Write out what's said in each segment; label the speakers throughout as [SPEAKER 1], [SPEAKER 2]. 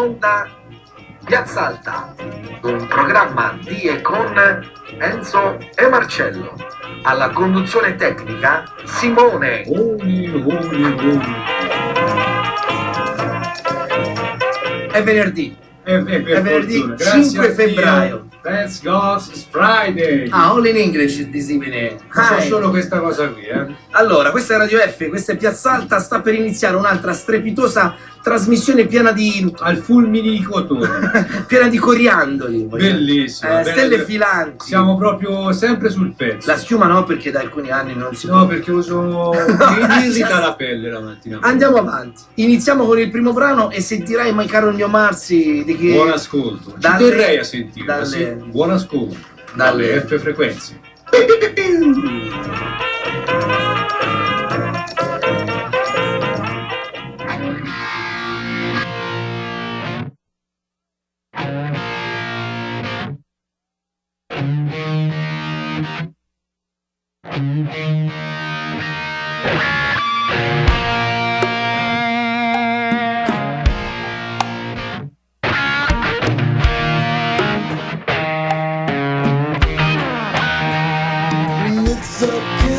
[SPEAKER 1] onda Piazza Alta, un programma di e con Enzo e Marcello. Alla conduzione tecnica Simone.
[SPEAKER 2] È venerdì.
[SPEAKER 3] È
[SPEAKER 2] venerdì
[SPEAKER 3] fortuna.
[SPEAKER 2] 5 febbraio.
[SPEAKER 3] Thanks God it's Friday.
[SPEAKER 2] All in English this evening.
[SPEAKER 3] So
[SPEAKER 2] Hi.
[SPEAKER 3] solo questa cosa qui,
[SPEAKER 2] Allora, questa è Radio F, questa è Piazza Alta, sta per iniziare un'altra strepitosa trasmissione piena di
[SPEAKER 3] Al fulmine di cotone.
[SPEAKER 2] piena di coriandoli.
[SPEAKER 3] Bellissimo.
[SPEAKER 2] Stelle filanti.
[SPEAKER 3] Siamo proprio sempre sul pezzo.
[SPEAKER 2] La schiuma no, perché da alcuni anni non si
[SPEAKER 3] No,
[SPEAKER 2] può.
[SPEAKER 3] perché uso mi irrita la pelle la mattina.
[SPEAKER 2] Andiamo avanti. Iniziamo con il primo brano e sentirai, my caro il mio Marzi, di che...
[SPEAKER 3] Buon ascolto. Ci
[SPEAKER 2] Dalle-
[SPEAKER 3] terrei a sentire.
[SPEAKER 2] dalle-
[SPEAKER 3] Sì. Buon ascolto.
[SPEAKER 2] dalle-
[SPEAKER 3] F frequenze.
[SPEAKER 4] It's okay.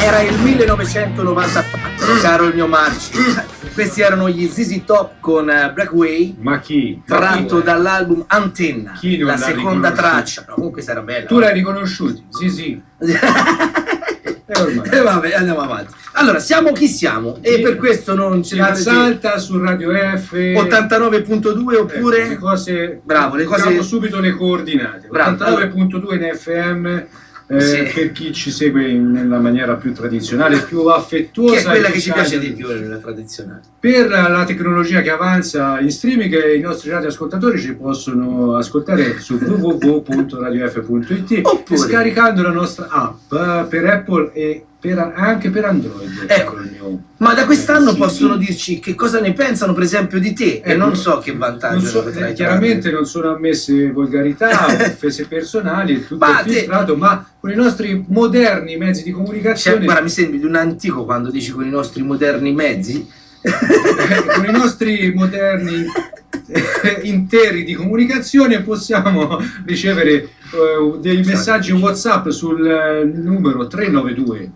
[SPEAKER 2] Era il 1994, caro il mio Marci. Questi erano gli ZZ Top con Breakaway,
[SPEAKER 3] Ma chi?
[SPEAKER 2] tratto dall'album Antenna,
[SPEAKER 3] Chi non
[SPEAKER 2] la
[SPEAKER 3] l'ha
[SPEAKER 2] seconda
[SPEAKER 3] riconosciuto?
[SPEAKER 2] traccia. No, comunque sarà bella.
[SPEAKER 3] Tu l'hai riconosciuto? Sì. E ormai.
[SPEAKER 2] E vabbè, andiamo avanti. Allora, siamo chi siamo? E per questo non ce ne
[SPEAKER 3] Salta su Radio F
[SPEAKER 2] 89.2 oppure...
[SPEAKER 3] le cose,
[SPEAKER 2] Bravo, le cose...
[SPEAKER 3] diciamo subito le coordinate.
[SPEAKER 2] Bravo.
[SPEAKER 3] 89.2 in FM.
[SPEAKER 2] Sì.
[SPEAKER 3] Per chi ci segue nella maniera più tradizionale, più affettuosa,
[SPEAKER 2] Che è quella che ci
[SPEAKER 3] efficace.
[SPEAKER 2] piace di più nella tradizionale.
[SPEAKER 3] Per la tecnologia che avanza in streaming, i nostri radioascoltatori ci possono ascoltare su www.radiof.it
[SPEAKER 2] Oppure-
[SPEAKER 3] scaricando la nostra app per Apple e anche per Android.
[SPEAKER 2] Ecco.
[SPEAKER 3] Il mio-
[SPEAKER 2] Ma da quest'anno
[SPEAKER 3] sì,
[SPEAKER 2] possono
[SPEAKER 3] sì.
[SPEAKER 2] dirci che cosa ne pensano, per esempio, di te. E
[SPEAKER 3] Ecco,
[SPEAKER 2] non so che vantaggio
[SPEAKER 3] non so,
[SPEAKER 2] potrai
[SPEAKER 3] chiaramente non sono ammesse volgarità o offese personali, è tutto
[SPEAKER 2] Ma te-
[SPEAKER 3] filtrato, ma con i nostri moderni mezzi di
[SPEAKER 2] trarre.
[SPEAKER 3] comunicazione,
[SPEAKER 2] Guarda, mi sembri di un antico quando dici con i nostri moderni mezzi.
[SPEAKER 3] con i nostri moderni interi di comunicazione possiamo ricevere dei messaggi WhatsApp sul numero 392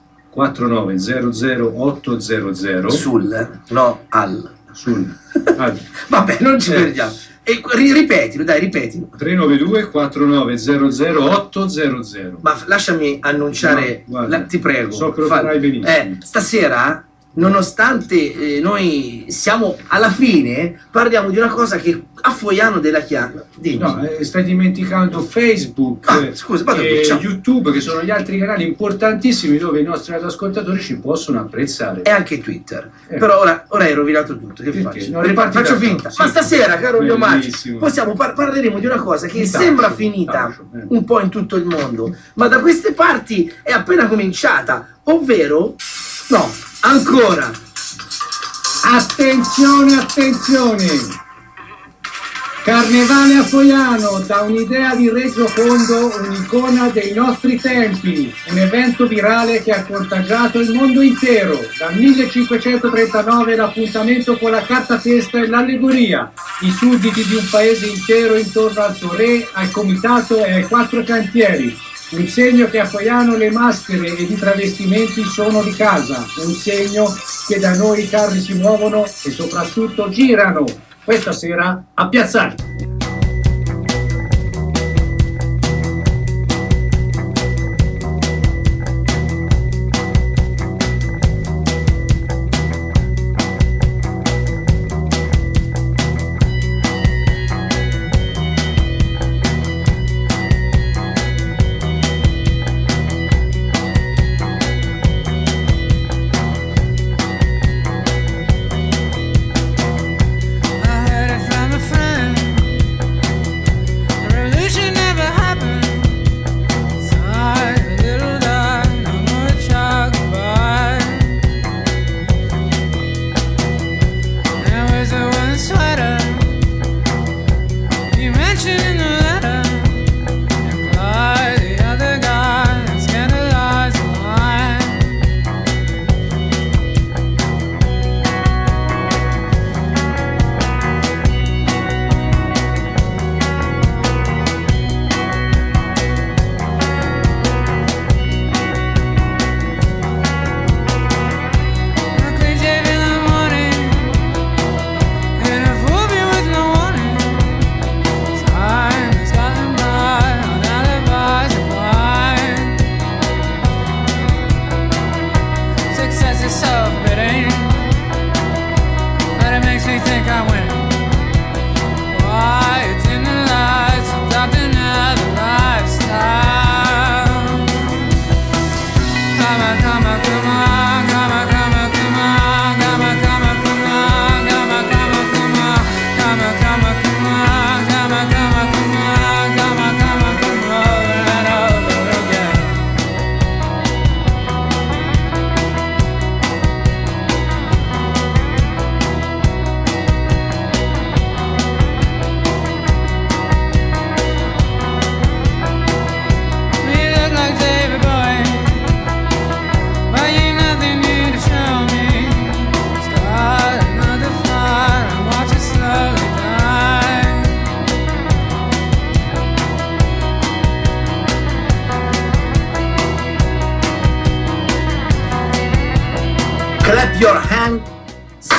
[SPEAKER 3] 4900 800 sul
[SPEAKER 2] Vabbè, non ci perdiamo. E ripetilo, dai, ripetilo.
[SPEAKER 3] 392 4900 800.
[SPEAKER 2] Ma lasciami annunciare,
[SPEAKER 3] No, guarda,
[SPEAKER 2] ti prego.
[SPEAKER 3] so che lo farai benissimo.
[SPEAKER 2] Stasera, nonostante noi siamo alla fine, parliamo di una cosa che a Foiano della Chiara. Dimmi.
[SPEAKER 3] No, stai dimenticando Facebook
[SPEAKER 2] Scusa, vado
[SPEAKER 3] e
[SPEAKER 2] ciao.
[SPEAKER 3] YouTube, che sono gli altri canali importantissimi dove i nostri ascoltatori ci possono apprezzare.
[SPEAKER 2] E anche Twitter. Però ora hai rovinato tutto. Che
[SPEAKER 3] Perché?
[SPEAKER 2] faccio?
[SPEAKER 3] No, riparti
[SPEAKER 2] Faccio
[SPEAKER 3] da
[SPEAKER 2] finta.
[SPEAKER 3] capo, sì.
[SPEAKER 2] Ma stasera, caro mio Marci,
[SPEAKER 3] Bellissimo.
[SPEAKER 2] parleremo di una cosa che
[SPEAKER 3] Un
[SPEAKER 2] sembra
[SPEAKER 3] tacio,
[SPEAKER 2] finita
[SPEAKER 3] un tacio,
[SPEAKER 2] un po' in tutto il mondo, ma da queste parti è appena cominciata, ovvero no, ancora.
[SPEAKER 3] Attenzione! Carnevale a Foiano, da un'idea di Reggio Condo, un'icona dei nostri tempi, un evento virale che ha contagiato il mondo intero. Dal 1539 l'appuntamento con la carta testa e l'allegoria, i sudditi di un paese intero intorno al suo re, al comitato e ai 4 cantieri. Un segno che a Foiano le maschere ed i travestimenti sono di casa, un segno che da noi i carri si muovono e soprattutto girano. Questa sera a Piazzale.
[SPEAKER 4] I heard it from a friend.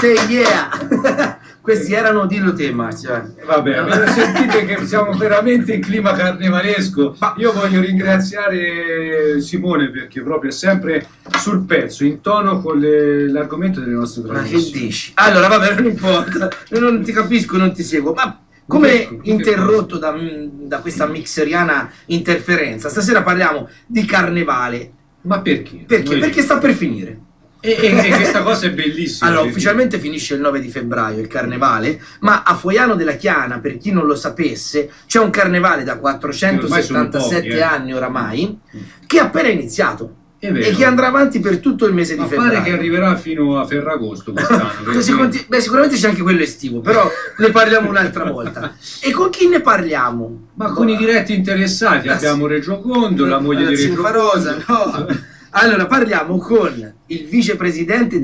[SPEAKER 2] say yeah. Questi erano, dillo te Marzio.
[SPEAKER 3] Vabbè, sentite che siamo veramente in clima carnevalesco. Io voglio ringraziare Simone perché proprio è sempre sul pezzo, in tono con l'argomento delle nostre
[SPEAKER 2] Ma
[SPEAKER 3] trasmissioni.
[SPEAKER 2] che dici? Allora vabbè, non importa, non ti capisco, non ti seguo, ma come interrotto da questa mixeriana interferenza, stasera parliamo di carnevale.
[SPEAKER 3] Ma perché?
[SPEAKER 2] Perché? Perché sta per finire.
[SPEAKER 3] E questa cosa è bellissima.
[SPEAKER 2] Allora, ufficialmente finisce il 9 di febbraio il carnevale, ma a Foiano della Chiana, per chi non lo sapesse, c'è un carnevale da 477 anni oramai, che è appena iniziato e che andrà avanti per tutto il mese di febbraio.
[SPEAKER 3] Pare che arriverà fino a Ferragosto quest'anno.
[SPEAKER 2] Beh, sicuramente c'è anche quello estivo, però ne parliamo un'altra volta. E con chi ne parliamo?
[SPEAKER 3] Ma con i diretti interessati abbiamo Reggio Condo, la moglie di Reggio
[SPEAKER 2] Farosa, no. Allora parliamo con il vicepresidente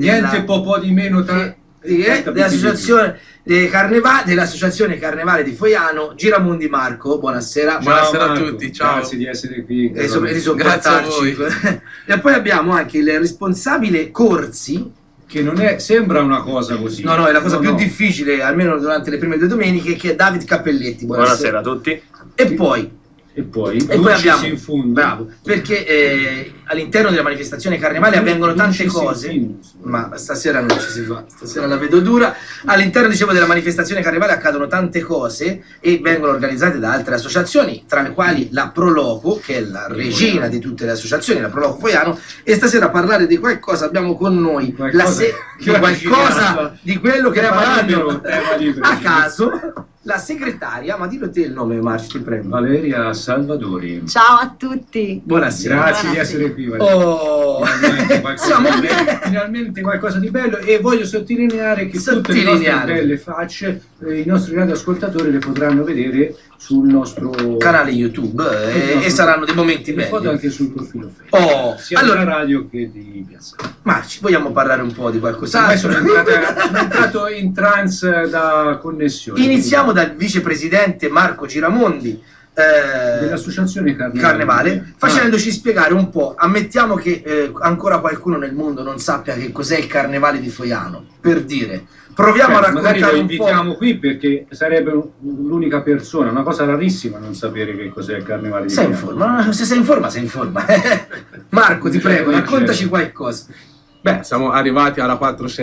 [SPEAKER 2] dell'associazione Carnevale di Foiano, Giramondi Marco. Buonasera.
[SPEAKER 4] Buonasera
[SPEAKER 3] Marco.
[SPEAKER 4] a tutti, ciao.
[SPEAKER 3] Grazie di essere qui.
[SPEAKER 2] Grazie a voi. E poi abbiamo anche il responsabile corsi,
[SPEAKER 3] che non è, sembra una cosa così.
[SPEAKER 2] No, è la cosa più difficile, almeno durante le prime 2 domeniche, che è David Cappelletti.
[SPEAKER 4] Buonasera a tutti.
[SPEAKER 2] E poi abbiamo,
[SPEAKER 3] in fondo.
[SPEAKER 2] bravo, perché all'interno della manifestazione carnevale avvengono tante cose, ma stasera non ci si fa, stasera la vedo dura. All'interno, dicevo, della manifestazione carnevale accadono tante cose e vengono organizzate da altre associazioni, tra le quali la Proloco, che è la regina di tutte le associazioni, la Proloco Foiano, e stasera a parlare di qualcosa abbiamo con noi qualcosa di quello che faranno a caso la segretaria, ma dillo te il nome, Marci, ti prego.
[SPEAKER 3] Valeria Salvadori.
[SPEAKER 5] Ciao a tutti.
[SPEAKER 2] Buonasera.
[SPEAKER 3] Grazie di essere qui, Valeria.
[SPEAKER 2] Oh,
[SPEAKER 3] finalmente qualcosa di bello, e voglio sottolineare che tutte le nostre belle facce i nostri radioascoltatori le potranno vedere sul nostro
[SPEAKER 2] canale YouTube e saranno dei momenti belli.
[SPEAKER 3] Foto anche sul profilo Facebook. Sia
[SPEAKER 2] allora,
[SPEAKER 3] della radio che di Piazza.
[SPEAKER 2] Marci, vogliamo parlare un po' di qualcos'altro?
[SPEAKER 3] Sono entrato in trance da connessione.
[SPEAKER 2] Iniziamo dal vicepresidente Marco Giramondi
[SPEAKER 3] dell'associazione
[SPEAKER 2] Carnevale, facendoci spiegare un po'. Ammettiamo che ancora qualcuno nel mondo non sappia che cos'è il Carnevale di Foiano, per dire. Proviamo a raccontare
[SPEAKER 3] magari lo
[SPEAKER 2] un
[SPEAKER 3] invitiamo
[SPEAKER 2] po'.
[SPEAKER 3] qui perché sarebbe l'unica persona, una cosa rarissima non sapere che cos'è il Carnevale di Foiano.
[SPEAKER 2] Se sei in forma, sei in forma. Marco, ti prego, raccontaci qualcosa.
[SPEAKER 4] Beh, siamo arrivati alla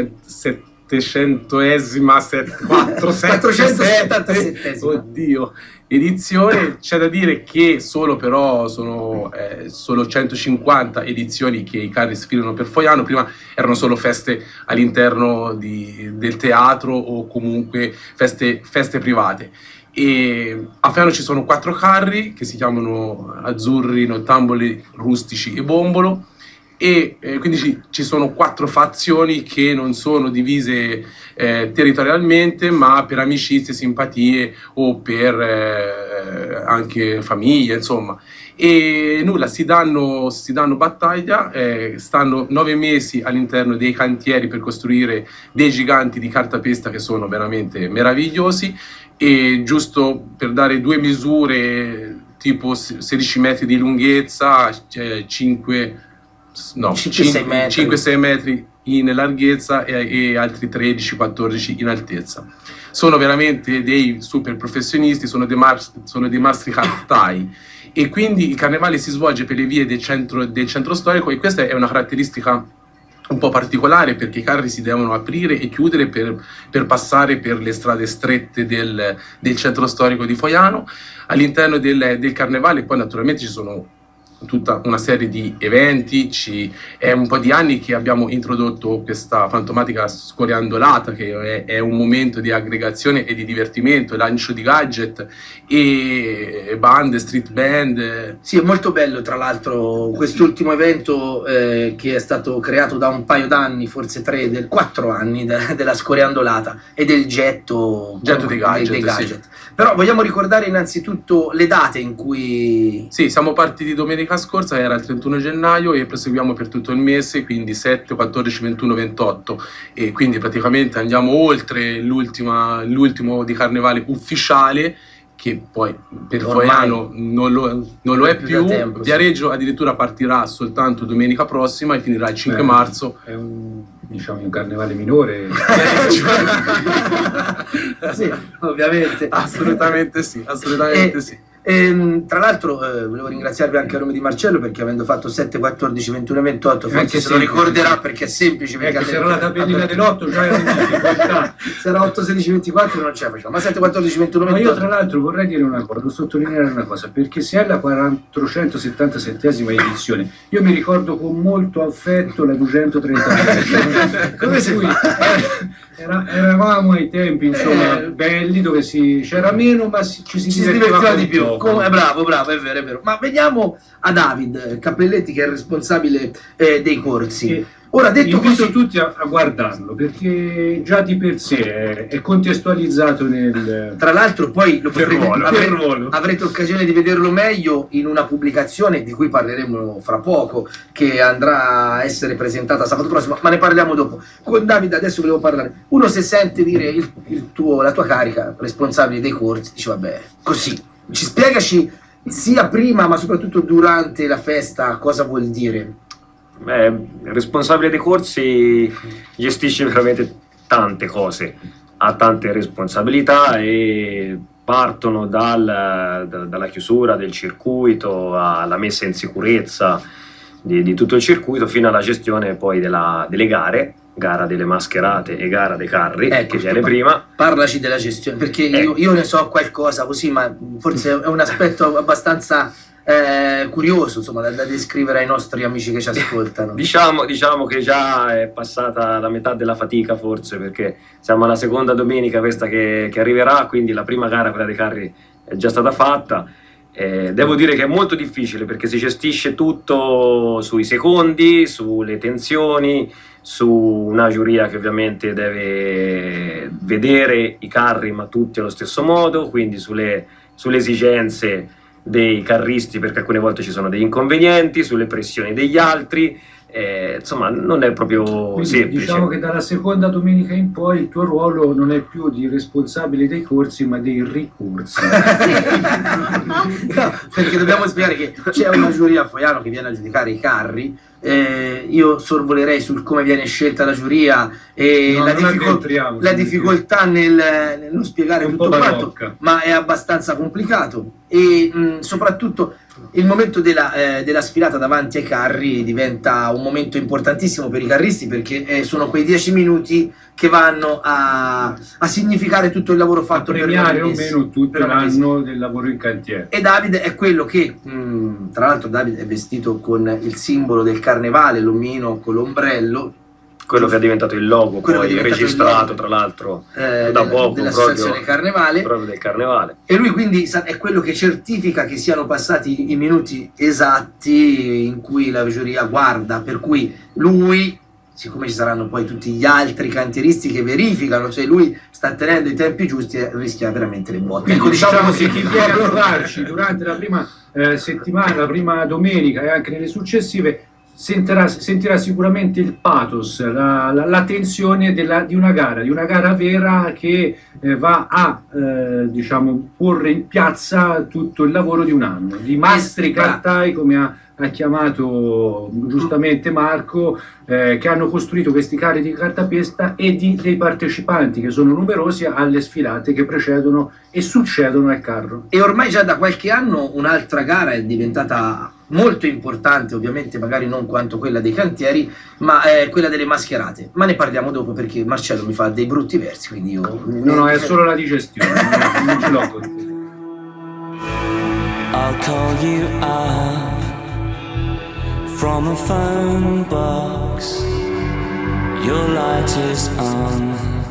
[SPEAKER 4] 477 oddio, edizione. C'è da dire che sono 150 edizioni che i carri sfilano per Foiano. Prima erano solo feste all'interno del teatro o comunque feste private. E a Foiano ci sono 4 carri che si chiamano Azzurri, Nottamboli, Rustici e Bombolo. E quindi ci sono 4 fazioni che non sono divise territorialmente, ma per amicizie, simpatie o per anche famiglie, insomma. E nulla, si danno battaglia, stanno 9 mesi all'interno dei cantieri per costruire dei giganti di cartapesta che sono veramente meravigliosi. E giusto per dare 2 misure, tipo 16 metri di lunghezza, 5-6 metri in larghezza e altri 13-14 in altezza. Sono veramente dei super professionisti, sono dei mastri cartai, e quindi il carnevale si svolge per le vie del centro storico, e questa è una caratteristica un po' particolare perché i carri si devono aprire e chiudere per passare per le strade strette del centro storico di Foiano. All'interno del carnevale poi naturalmente ci sono tutta una serie di eventi. È un po' di anni che abbiamo introdotto questa fantomatica scoriandolata, che è un momento di aggregazione e di divertimento, lancio di gadget e band, street band.
[SPEAKER 2] Sì, è molto bello tra l'altro quest'ultimo evento che è stato creato da un paio d'anni, forse 4 anni, della scoriandolata e del getto dei gadget. Sì. Però vogliamo ricordare innanzitutto le date in cui...
[SPEAKER 4] Sì, siamo partiti domenica scorsa, era il 31 gennaio, e proseguiamo per tutto il mese, quindi 7, 14, 21, 28, e quindi praticamente andiamo oltre l'ultimo di carnevale ufficiale, che poi per
[SPEAKER 2] Ormai
[SPEAKER 4] Foiano non lo è più.
[SPEAKER 2] da tempo, sì.
[SPEAKER 4] Viareggio addirittura partirà soltanto domenica prossima e finirà il 5 marzo.
[SPEAKER 3] È un carnevale minore.
[SPEAKER 2] Sì, ovviamente.
[SPEAKER 4] Assolutamente sì, assolutamente sì.
[SPEAKER 2] Tra l'altro volevo ringraziarvi anche a nome di Marcello, perché avendo fatto 7, 14, 21, 28 forse se lo ricorderà, perché è semplice, perché
[SPEAKER 3] se era la tabellina dell'8 già era in difficoltà.
[SPEAKER 2] se era 8, 16, 24 non ce la facciamo, ma 7, 14, 21, 28.
[SPEAKER 3] Ma io tra l'altro vorrei dire una cosa, sottolineare una cosa, perché se è la 477esima edizione, io mi ricordo con molto affetto la 233.
[SPEAKER 2] Come si fa?
[SPEAKER 3] Eravamo ai tempi insomma belli, dove c'era meno ma ci si
[SPEAKER 2] divertiva di più. Bravo, è vero. Ma veniamo a David Cappelletti, che è il responsabile dei corsi. Ora, detto
[SPEAKER 3] invito
[SPEAKER 2] così,
[SPEAKER 3] tutti a guardarlo, perché già di per sé è contestualizzato nel...
[SPEAKER 2] Tra l'altro poi
[SPEAKER 3] ruolo.
[SPEAKER 2] avrete occasione di vederlo meglio in una pubblicazione di cui parleremo fra poco, che andrà a essere presentata sabato prossimo, ma ne parliamo dopo. Con David adesso volevo parlare. Uno, se sente dire la tua carica, responsabile dei corsi, dice vabbè, così, spiegaci sia prima ma soprattutto durante la festa cosa vuol dire.
[SPEAKER 5] Il responsabile dei corsi gestisce veramente tante cose, ha tante responsabilità e partono dalla chiusura del circuito alla messa in sicurezza di tutto il circuito fino alla gestione poi delle gara delle mascherate e gara dei carri, che viene prima.
[SPEAKER 2] Parlaci della gestione, perché io ne so qualcosa così, ma forse è un aspetto abbastanza curioso, insomma, da descrivere ai nostri amici che ci ascoltano.
[SPEAKER 5] Diciamo che già è passata la metà della fatica, forse, perché siamo alla seconda domenica questa che arriverà, quindi la prima gara, quella dei carri, è già stata fatta. Devo dire che è molto difficile, perché si gestisce tutto sui secondi, sulle tensioni, su una giuria che ovviamente deve vedere i carri ma tutti allo stesso modo, quindi sulle esigenze dei carristi, perché alcune volte ci sono degli inconvenienti, sulle pressioni degli altri, insomma non è proprio
[SPEAKER 3] quindi
[SPEAKER 5] semplice.
[SPEAKER 3] Diciamo che dalla seconda domenica in poi il tuo ruolo non è più di responsabile dei corsi ma dei ricorsi.
[SPEAKER 2] No, perché dobbiamo spiegare che c'è una giuria a Foiano che viene a giudicare i carri. Io sorvolerei sul come viene scelta la giuria e la difficoltà nello spiegare tutto quanto, ma è abbastanza complicato, e soprattutto il momento della sfilata davanti ai carri diventa un momento importantissimo per i carristi, perché sono quei 10 minuti che vanno a significare tutto il lavoro fatto,
[SPEAKER 3] a premiare o meno tutto l'anno del lavoro in cantiere.
[SPEAKER 2] E Davide è quello che, tra l'altro Davide è vestito con il simbolo del carnevale, l'omino con l'ombrello,
[SPEAKER 5] quello che è diventato il logo, poi registrato tra l'altro da poco
[SPEAKER 2] dell'associazione Carnevale,
[SPEAKER 5] proprio del Carnevale.
[SPEAKER 2] E lui quindi è quello che certifica che siano passati i minuti esatti in cui la giuria guarda, per cui lui, siccome ci saranno poi tutti gli altri cantieristi che verificano, cioè lui sta tenendo i tempi giusti e rischia veramente le botte.
[SPEAKER 3] Ecco, diciamo che chi viene a trovarci durante la prima settimana, la prima domenica e anche nelle successive sentirà sicuramente il pathos, la tensione di una gara vera che va a diciamo porre in piazza tutto il lavoro di un anno, di mastri cartai, come ha chiamato giustamente Marco, che hanno costruito questi carri di cartapesta, e dei partecipanti che sono numerosi alle sfilate che precedono e succedono al carro.
[SPEAKER 2] E ormai già da qualche anno un'altra gara è diventata molto importante, ovviamente magari non quanto quella dei cantieri, ma è quella delle mascherate. Ma ne parliamo dopo, perché Marcello mi fa dei brutti versi, quindi io...
[SPEAKER 3] No, è solo la digestione, non ce l'ho con te.
[SPEAKER 6] I'll call you up from a phone box. Your light is on.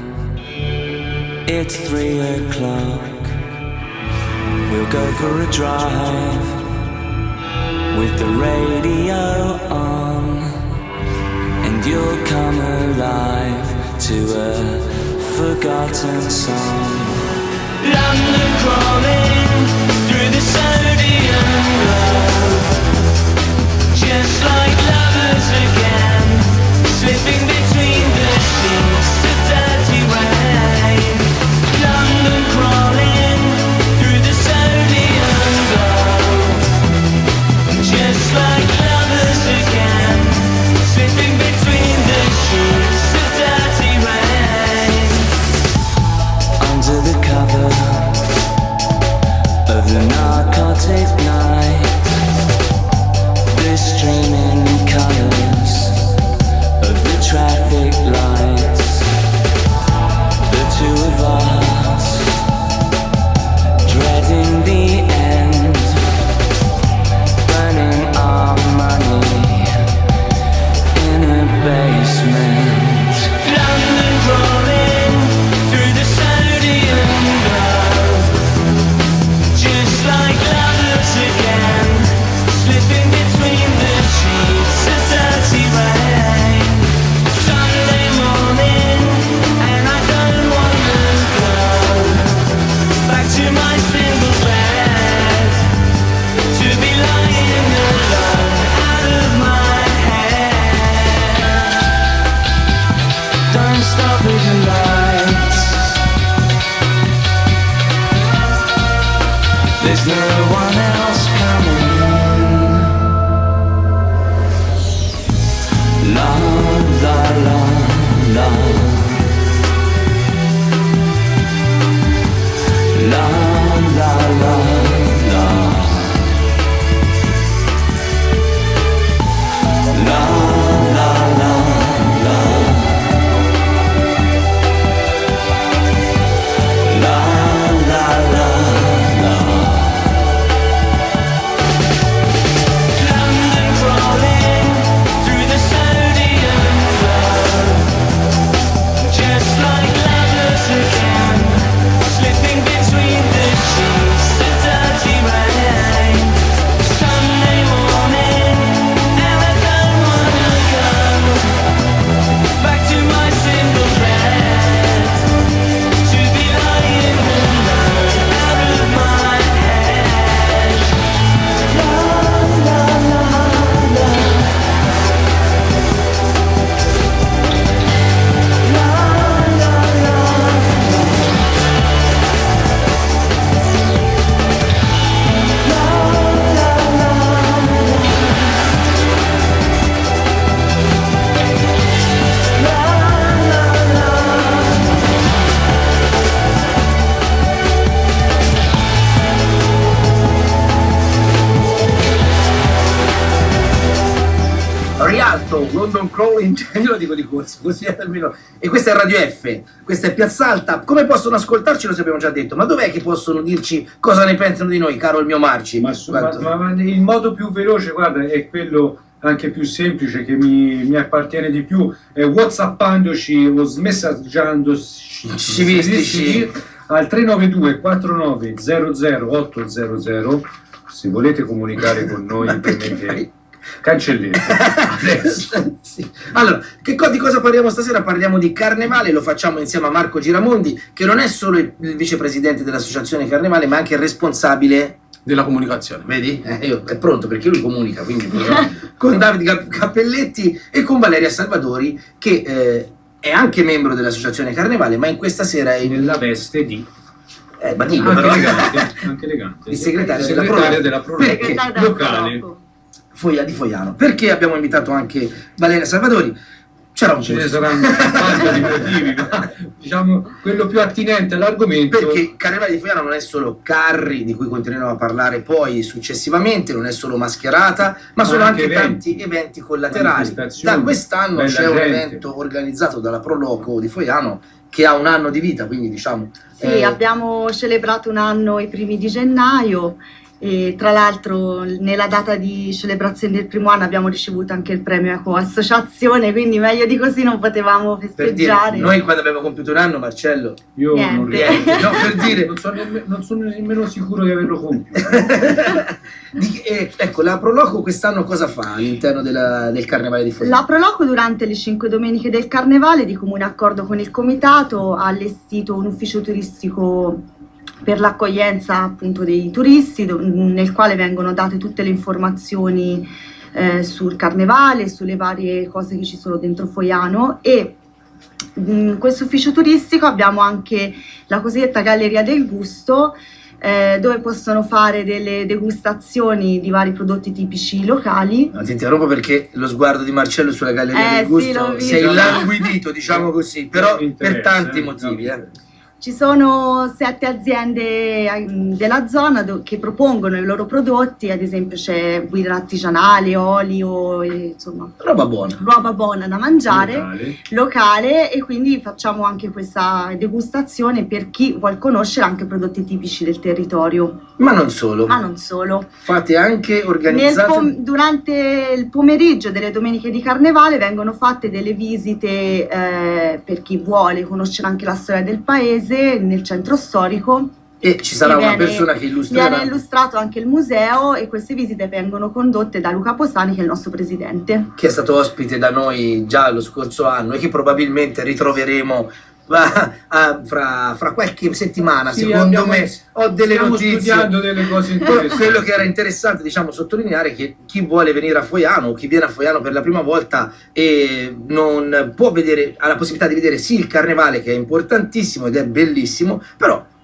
[SPEAKER 6] It's 3 o'clock. We'll go for a drive with the radio on, and you'll come alive to a forgotten song. London crawling through the sodium globe, just like lovers again, slipping between the sheets of dirty rain. London crawling through the There's no one else coming. La la la la. La la la la. La la la la. La la la la. London crawling through the sodium flow, just like lovers again, slipping between the sheets of dirty rain. Sunday morning, and I don't wanna go back to my single bed, to be lying alone out of my head. La la la la. La la la
[SPEAKER 2] Rialto, London Crawling, io lo dico di corso, così è almeno. E questa è Radio F, questa è Piazza Alta. Come possono ascoltarci? Lo abbiamo già detto, ma dov'è che possono dirci cosa ne pensano di noi, caro il mio Marci?
[SPEAKER 3] Ma il modo più veloce, guarda, è quello anche più semplice, che mi appartiene di più, è whatsappandoci o smessaggiandoci al 392 49 00 800. Se volete comunicare con noi, premete cancelletto.
[SPEAKER 2] Sì. Allora, di cosa parliamo stasera? Parliamo di Carnevale, lo facciamo insieme a Marco Giramondi, che non è solo il vicepresidente dell'associazione Carnevale, ma anche il responsabile
[SPEAKER 4] della comunicazione.
[SPEAKER 2] Vedi? È pronto, perché lui comunica, quindi con Davide Cappelletti e con Valeria Salvadori, che è anche membro dell'associazione Carnevale, ma in questa sera è
[SPEAKER 3] nella veste di
[SPEAKER 2] Badino,
[SPEAKER 3] anche
[SPEAKER 2] però.
[SPEAKER 3] elegante.
[SPEAKER 2] Il segretario
[SPEAKER 3] della Pro locale
[SPEAKER 2] di Foiano. Perché abbiamo invitato anche Valeria Salvadori? C'era un
[SPEAKER 3] Ce ne saranno un paio di motivi, ma diciamo quello più attinente all'argomento.
[SPEAKER 2] Perché Carnevale di Foiano non è solo carri, di cui continueremo a parlare poi successivamente, non è solo mascherata, ma sono anche tanti eventi collaterali. Da quest'anno c'è un evento organizzato dalla Pro Loco di Foiano che ha un anno di vita, quindi diciamo...
[SPEAKER 7] Sì, abbiamo celebrato un anno i primi di gennaio. E tra l'altro nella data di celebrazione del primo anno abbiamo ricevuto anche il premio Ecoassociazione, quindi meglio di così non potevamo festeggiare.
[SPEAKER 2] Per dire, noi quando abbiamo compiuto un anno, Marcello,
[SPEAKER 3] io non riesco,
[SPEAKER 2] no, per dire,
[SPEAKER 3] non sono nemmeno sicuro di averlo compiuto.
[SPEAKER 2] Ecco, la Proloco quest'anno cosa fa all'interno del Carnevale di Foiano?
[SPEAKER 7] La Proloco durante le 5 domeniche del Carnevale, di comune accordo con il comitato, ha allestito un ufficio turistico per l'accoglienza appunto dei turisti, nel quale vengono date tutte le informazioni sul Carnevale, sulle varie cose che ci sono dentro Foiano. E in questo ufficio turistico abbiamo anche la cosiddetta Galleria del Gusto, dove possono fare delle degustazioni di vari prodotti tipici locali.
[SPEAKER 2] No, ti interrompo perché lo sguardo di Marcello sulla Galleria del Gusto si è illanguidito, diciamo così, però per tanti motivi.
[SPEAKER 7] Ci sono 7 aziende della zona che propongono i loro prodotti, ad esempio c'è guida artigianale, olio, insomma
[SPEAKER 2] roba buona
[SPEAKER 7] da mangiare, locale, e quindi facciamo anche questa degustazione per chi vuol conoscere anche prodotti tipici del territorio.
[SPEAKER 2] Ma non solo. Fate anche organizzate...
[SPEAKER 7] Durante il pomeriggio delle domeniche di Carnevale vengono fatte delle visite per chi vuole conoscere anche la storia del paese nel centro storico,
[SPEAKER 2] e ci sarà una persona che illustrerà.
[SPEAKER 7] Viene illustrato anche il museo, e queste visite vengono condotte da Luca Posani, che è il nostro presidente,
[SPEAKER 2] che è stato ospite da noi già lo scorso anno e che probabilmente ritroveremo fra qualche settimana.
[SPEAKER 3] Sì,
[SPEAKER 2] secondo me ho delle notizie,
[SPEAKER 3] studiando delle cose interessanti.
[SPEAKER 2] Quello che era interessante, diciamo, sottolineare che chi vuole venire a Foiano, o chi viene a Foiano per la prima volta e non può vedere, ha la possibilità di vedere sì il Carnevale, che è importantissimo ed è bellissimo, però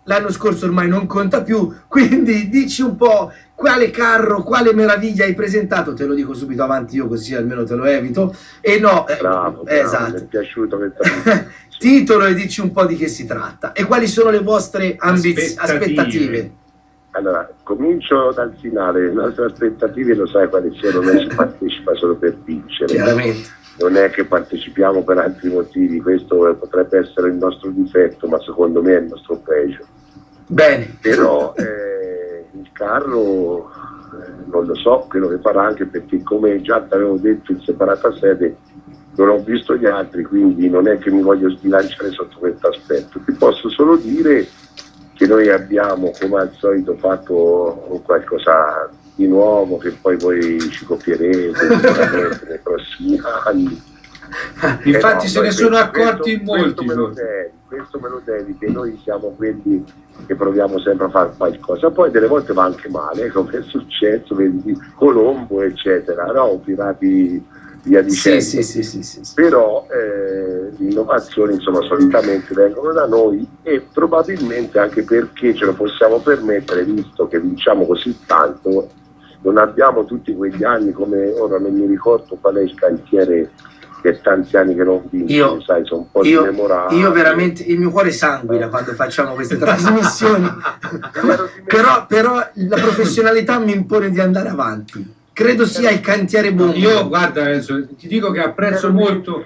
[SPEAKER 2] l'anno scorso ormai non conta più, quindi dici un po' quale carro, quale meraviglia hai presentato, te lo dico subito avanti io così almeno te lo evito, e no,
[SPEAKER 8] Bravo,
[SPEAKER 2] esatto.
[SPEAKER 8] mi è piaciuto questa
[SPEAKER 2] Titolo e dici un po' di che si tratta e quali sono le vostre aspettative.
[SPEAKER 8] Allora, comincio dal finale, le nostre aspettative lo sai quali sono, noi si partecipa solo per vincere.
[SPEAKER 2] Chiaramente.
[SPEAKER 8] Non è che partecipiamo per altri motivi, questo potrebbe essere il nostro difetto, ma secondo me è il nostro pregio.
[SPEAKER 2] Bene.
[SPEAKER 8] Però il carro non lo so quello che farà, anche perché come già ti avevo detto in separata sede non ho visto gli altri, quindi non è che mi voglio sbilanciare sotto questo aspetto. Ti posso solo dire che noi abbiamo come al solito fatto qualcosa di nuovo che poi voi ci copierete sicuramente nei prossimi anni.
[SPEAKER 3] Infatti
[SPEAKER 8] no,
[SPEAKER 3] se ne sono accorti in molti.
[SPEAKER 8] Questo me lo devi, che noi siamo quelli che proviamo sempre a fare qualcosa, poi delle volte va anche male, come è successo, vedi Colombo eccetera, no? Pirati via dicendo.
[SPEAKER 2] Sì.
[SPEAKER 8] Però le innovazioni insomma solitamente vengono da noi e probabilmente anche perché ce lo possiamo permettere, visto che vinciamo così tanto, non abbiamo tutti quegli anni, come ora non mi ricordo qual è il cantiere che è tanti anni che non vince, sai, sono un po' smemorabili.
[SPEAKER 2] Io veramente, il mio cuore sanguina quando facciamo queste trasmissioni, però la professionalità mi impone di andare avanti. Credo sia il cantiere buono.
[SPEAKER 3] Io, guarda Enzo, ti dico che apprezzo molto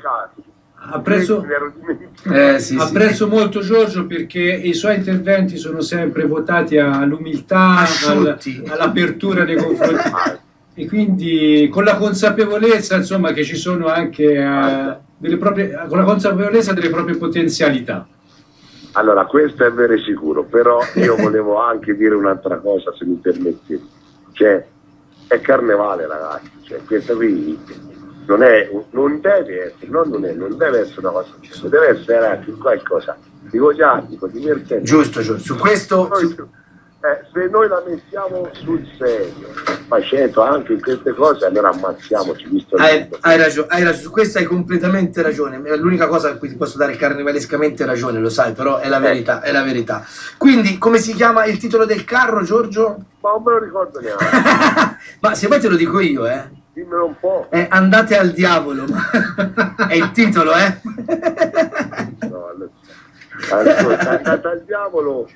[SPEAKER 3] molto Giorgio, perché i suoi interventi sono sempre votati all'umiltà, all'apertura nei confronti e quindi con la consapevolezza insomma che ci sono anche con la consapevolezza delle proprie potenzialità.
[SPEAKER 8] Allora questo è vero e sicuro, però io volevo anche dire un'altra cosa, se mi permettete, cioè è carnevale ragazzi, cioè questa qui non deve essere una cosa, deve essere anche qualcosa di goliardico, divertente.
[SPEAKER 2] Giusto, su questo
[SPEAKER 8] se noi la mettiamo sul serio, facendo anche in queste cose, allora ammazziamoci, visto
[SPEAKER 2] hai ragione, su questo hai completamente ragione. L'unica cosa a cui ti posso dare carnevalescamente ragione, lo sai, però è la verità, è la verità. Quindi, come si chiama il titolo del carro, Giorgio?
[SPEAKER 8] Ma non me lo ricordo neanche.
[SPEAKER 2] Ma se poi te lo dico io,
[SPEAKER 8] dimmelo un po'.
[SPEAKER 2] Andate al diavolo. È il titolo,
[SPEAKER 8] No, allora, Andate al diavolo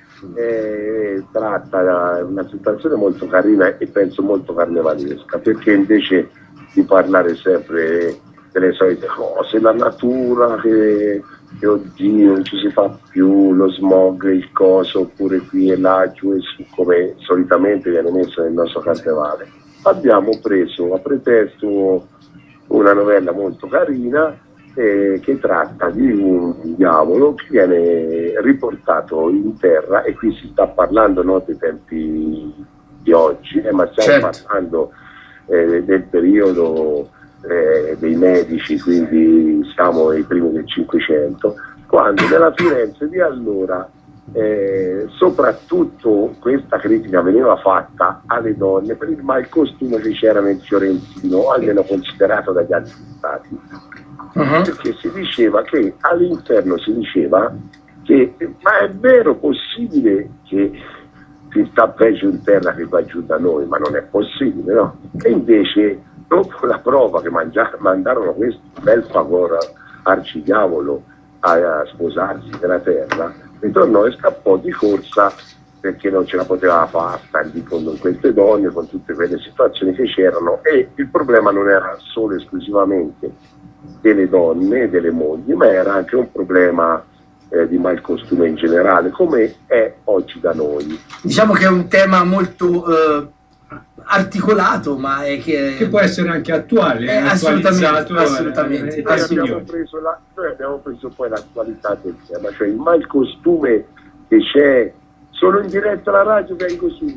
[SPEAKER 8] tratta una situazione molto carina e penso molto carnevalesca, perché invece di parlare sempre delle solite cose, la natura che oddio non ci si fa più, lo smog, il coso, oppure qui e là, giù e su, come solitamente viene messo nel nostro carnevale, abbiamo preso a pretesto una novella molto carina che tratta di un diavolo che viene riportato in terra, e qui si sta parlando non dei tempi di oggi, ma stiamo parlando del periodo dei medici, quindi siamo ai primi del 500, quando nella Firenze di allora soprattutto questa critica veniva fatta alle donne per il malcostume che c'era nel fiorentino, almeno considerato dagli altri stati. Perché si diceva che all'interno che ma è vero possibile che si sta peggio in terra che va giù da noi, ma non è possibile, no? E invece dopo la prova che mandarono questo bel favore arcidiavolo a sposarsi nella terra, ritornò e scappò di corsa perché non ce la poteva fare stare lì con queste donne, con tutte quelle situazioni che c'erano, e il problema non era solo esclusivamente delle donne e delle mogli, ma era anche un problema di malcostume in generale, come è oggi da noi.
[SPEAKER 2] Diciamo che è un tema molto articolato, ma è che
[SPEAKER 3] può essere anche attuale,
[SPEAKER 2] assolutamente.
[SPEAKER 8] Noi abbiamo preso poi l'attualità del tema, cioè il malcostume che c'è. Sono in diretta alla radio, vengo su.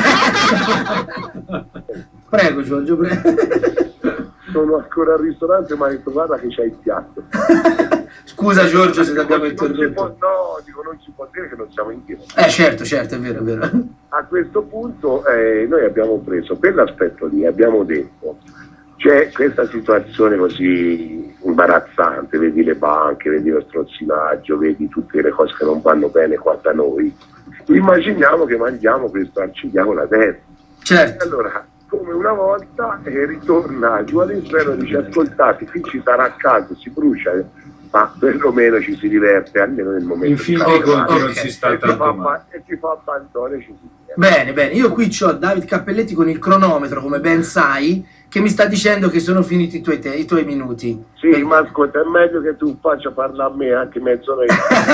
[SPEAKER 2] Prego Giorgio, prego.
[SPEAKER 8] Sono ancora al ristorante, ma hai detto guarda che c'hai il piatto.
[SPEAKER 2] Scusa Giorgio se ti abbiamo interrotto.
[SPEAKER 8] Non si può dire che non siamo in diretta.
[SPEAKER 2] Certo, è vero, è vero.
[SPEAKER 8] A questo punto noi abbiamo preso, per l'aspetto lì, abbiamo detto, c'è questa situazione così imbarazzante, vedi le banche, vedi lo strozzinaggio, vedi tutte le cose che non vanno bene qua da noi, Immaginiamo che mangiamo questo arcidiamo la testa.
[SPEAKER 2] Certo.
[SPEAKER 8] Allora, come una volta ritorna giù all'inferno e dice: ascoltate, qui ci sarà caldo, si brucia, ma perlomeno ci si diverte, almeno nel momento.
[SPEAKER 9] In fin dei conti non si sta tanto male.
[SPEAKER 8] E ti fa abbandonare, ci si diverte.
[SPEAKER 2] Bene, io qui c'ho David Cappelletti con il cronometro, come ben sai, che mi sta dicendo che sono finiti i tuoi minuti.
[SPEAKER 8] Sì, ma ascolta, è meglio che tu faccia parlare a me anche mezz'ora.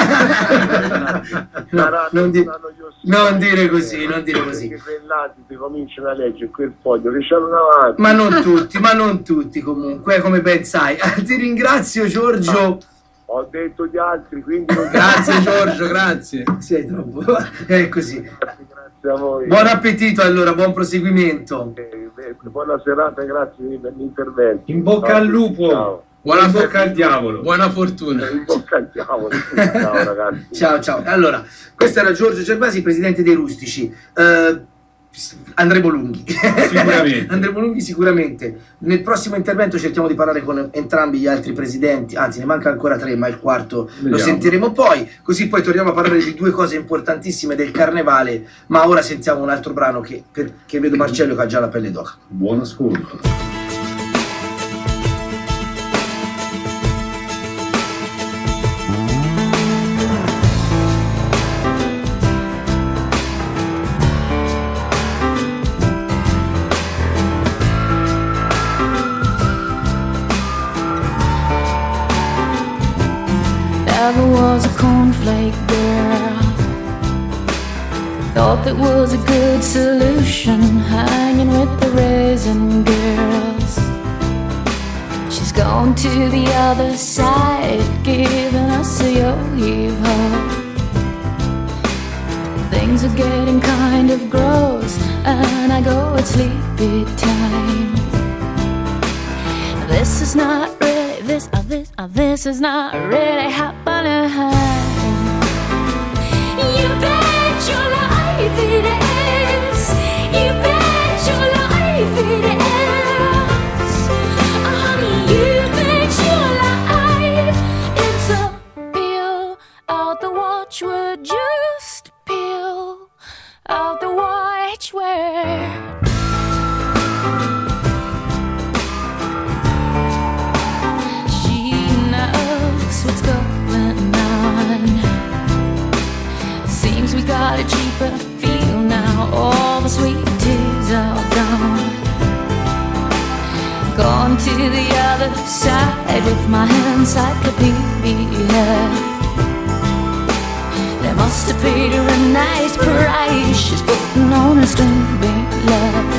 [SPEAKER 2] Non dire così, non dire così.
[SPEAKER 8] Perché quell'altro ti cominciano a leggere quel foglio che c'hanno davanti.
[SPEAKER 2] Ma non tutti comunque, come ben sai. Ti ringrazio, Giorgio.
[SPEAKER 8] Ho detto gli altri, quindi non...
[SPEAKER 2] Grazie Giorgio, grazie. Sei troppo. È così.
[SPEAKER 8] Grazie a voi.
[SPEAKER 2] Buon appetito allora, buon proseguimento.
[SPEAKER 8] Buona serata, grazie per l'intervento.
[SPEAKER 9] In bocca al lupo.
[SPEAKER 8] Ciao.
[SPEAKER 9] Buona bocca al diavolo.
[SPEAKER 4] Buona fortuna.
[SPEAKER 8] In bocca al diavolo. Ciao ragazzi.
[SPEAKER 2] Ciao. Allora, questo era Giorgio Gervasi, presidente dei Rustici. Andremo lunghi.
[SPEAKER 9] Sicuramente.
[SPEAKER 2] Andremo lunghi sicuramente. Nel prossimo intervento cerchiamo di parlare con entrambi gli altri presidenti, anzi ne manca ancora 3, ma il quarto lo sentiremo poi, così poi torniamo a parlare di 2 cose importantissime del carnevale, ma ora sentiamo un altro brano che vedo Marcello che ha già la pelle d'oca.
[SPEAKER 9] Buon ascolto.
[SPEAKER 10] Never was a cornflake girl. Thought that was a good solution, hanging with the raisin girls. She's gone to the other side, giving us a yo-yo. Things are getting kind of gross, and I go at sleepy time. This is not really, this is not really happening. You bet your life it is. You bet your life it is. Honey, you bet your life it's a peel out the watchword. Just peel out the watchword. What's going on? Seems we got a cheaper feel now. All the sweet teas are gone. Gone to the other side with my encyclopedia. They must have paid her a nice price. She's putting on a string love.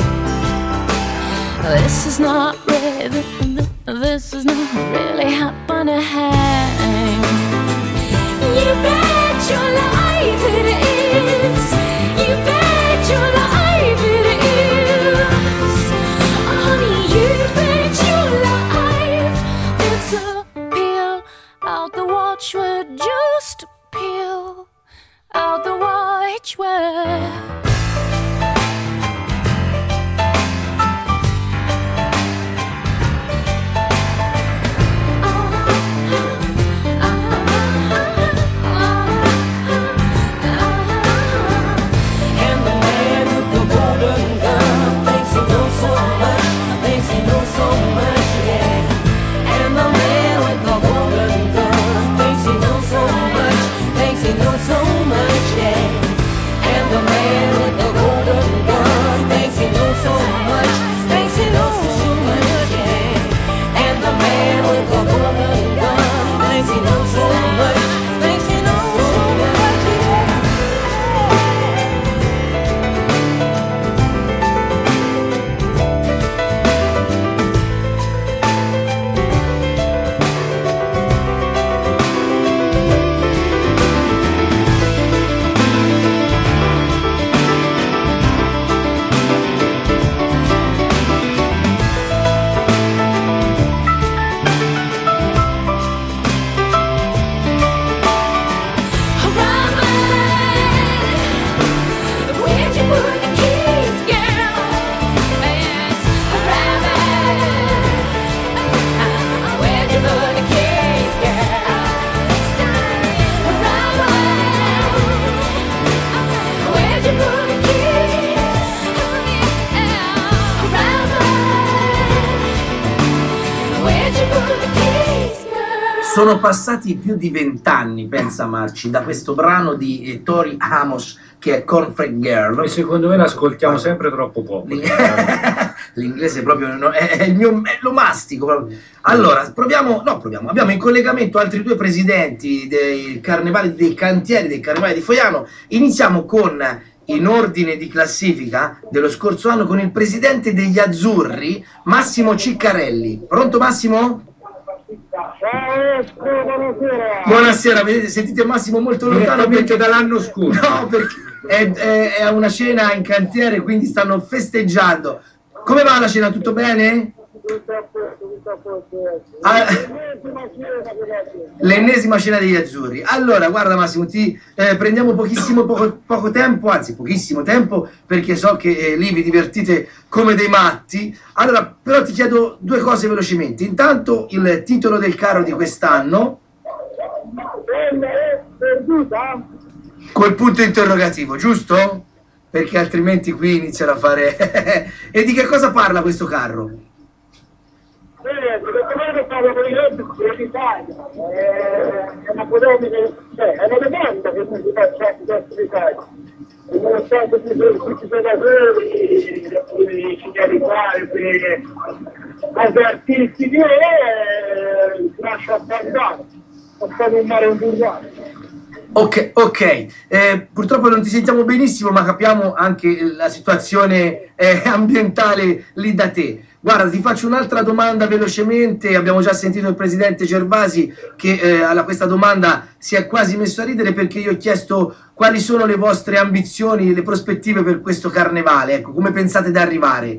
[SPEAKER 10] This is not really, this is not really happening. You bet your life it is. You bet your life it is. Honey, you bet your life it's a peel out the watchword. Just peel out the watchword. So much, yeah. And the man
[SPEAKER 2] Sono passati più di 20 anni, pensa Marci, da questo brano di Tori Amos che è Cornflake Girl.
[SPEAKER 11] E secondo me l'ascoltiamo sempre troppo poco.
[SPEAKER 2] L'inglese proprio è il mio, lo mastico proprio. Allora, abbiamo in collegamento altri due presidenti dei carnevali, dei cantieri del Carnevale di Foiano. Iniziamo con, in ordine di classifica dello scorso anno, con il presidente degli Azzurri, Massimo Ciccarelli. Pronto Massimo? Buonasera, vedete, sentite Massimo molto lontano perché
[SPEAKER 11] dall'anno scorso.
[SPEAKER 2] No, perché è a una cena in cantiere, quindi stanno festeggiando. Come va la cena? Tutto bene? L'ennesima cena degli Azzurri. Allora, guarda Massimo, ti prendiamo poco tempo, anzi pochissimo tempo, perché so che lì vi divertite come dei matti. Allora, però ti chiedo due cose velocemente. Intanto il titolo del carro di quest'anno col punto interrogativo, giusto? Perché altrimenti qui iniziano a fare... E di che cosa parla questo carro?
[SPEAKER 12] È una polemica, è una domanda che non si faccia in questo Italia. Nonostante tutti i senatori, i cittadini, cose artistiche, si lascia abbandonare. Possiamo fare un burrone.
[SPEAKER 2] Ok, purtroppo non ti sentiamo benissimo, ma capiamo anche la situazione ambientale lì da te. Guarda, ti faccio un'altra domanda velocemente. Abbiamo già sentito il presidente Gervasi che a questa domanda si è quasi messo a ridere, perché io ho chiesto quali sono le vostre ambizioni, le prospettive per questo carnevale. Ecco, come pensate di arrivare?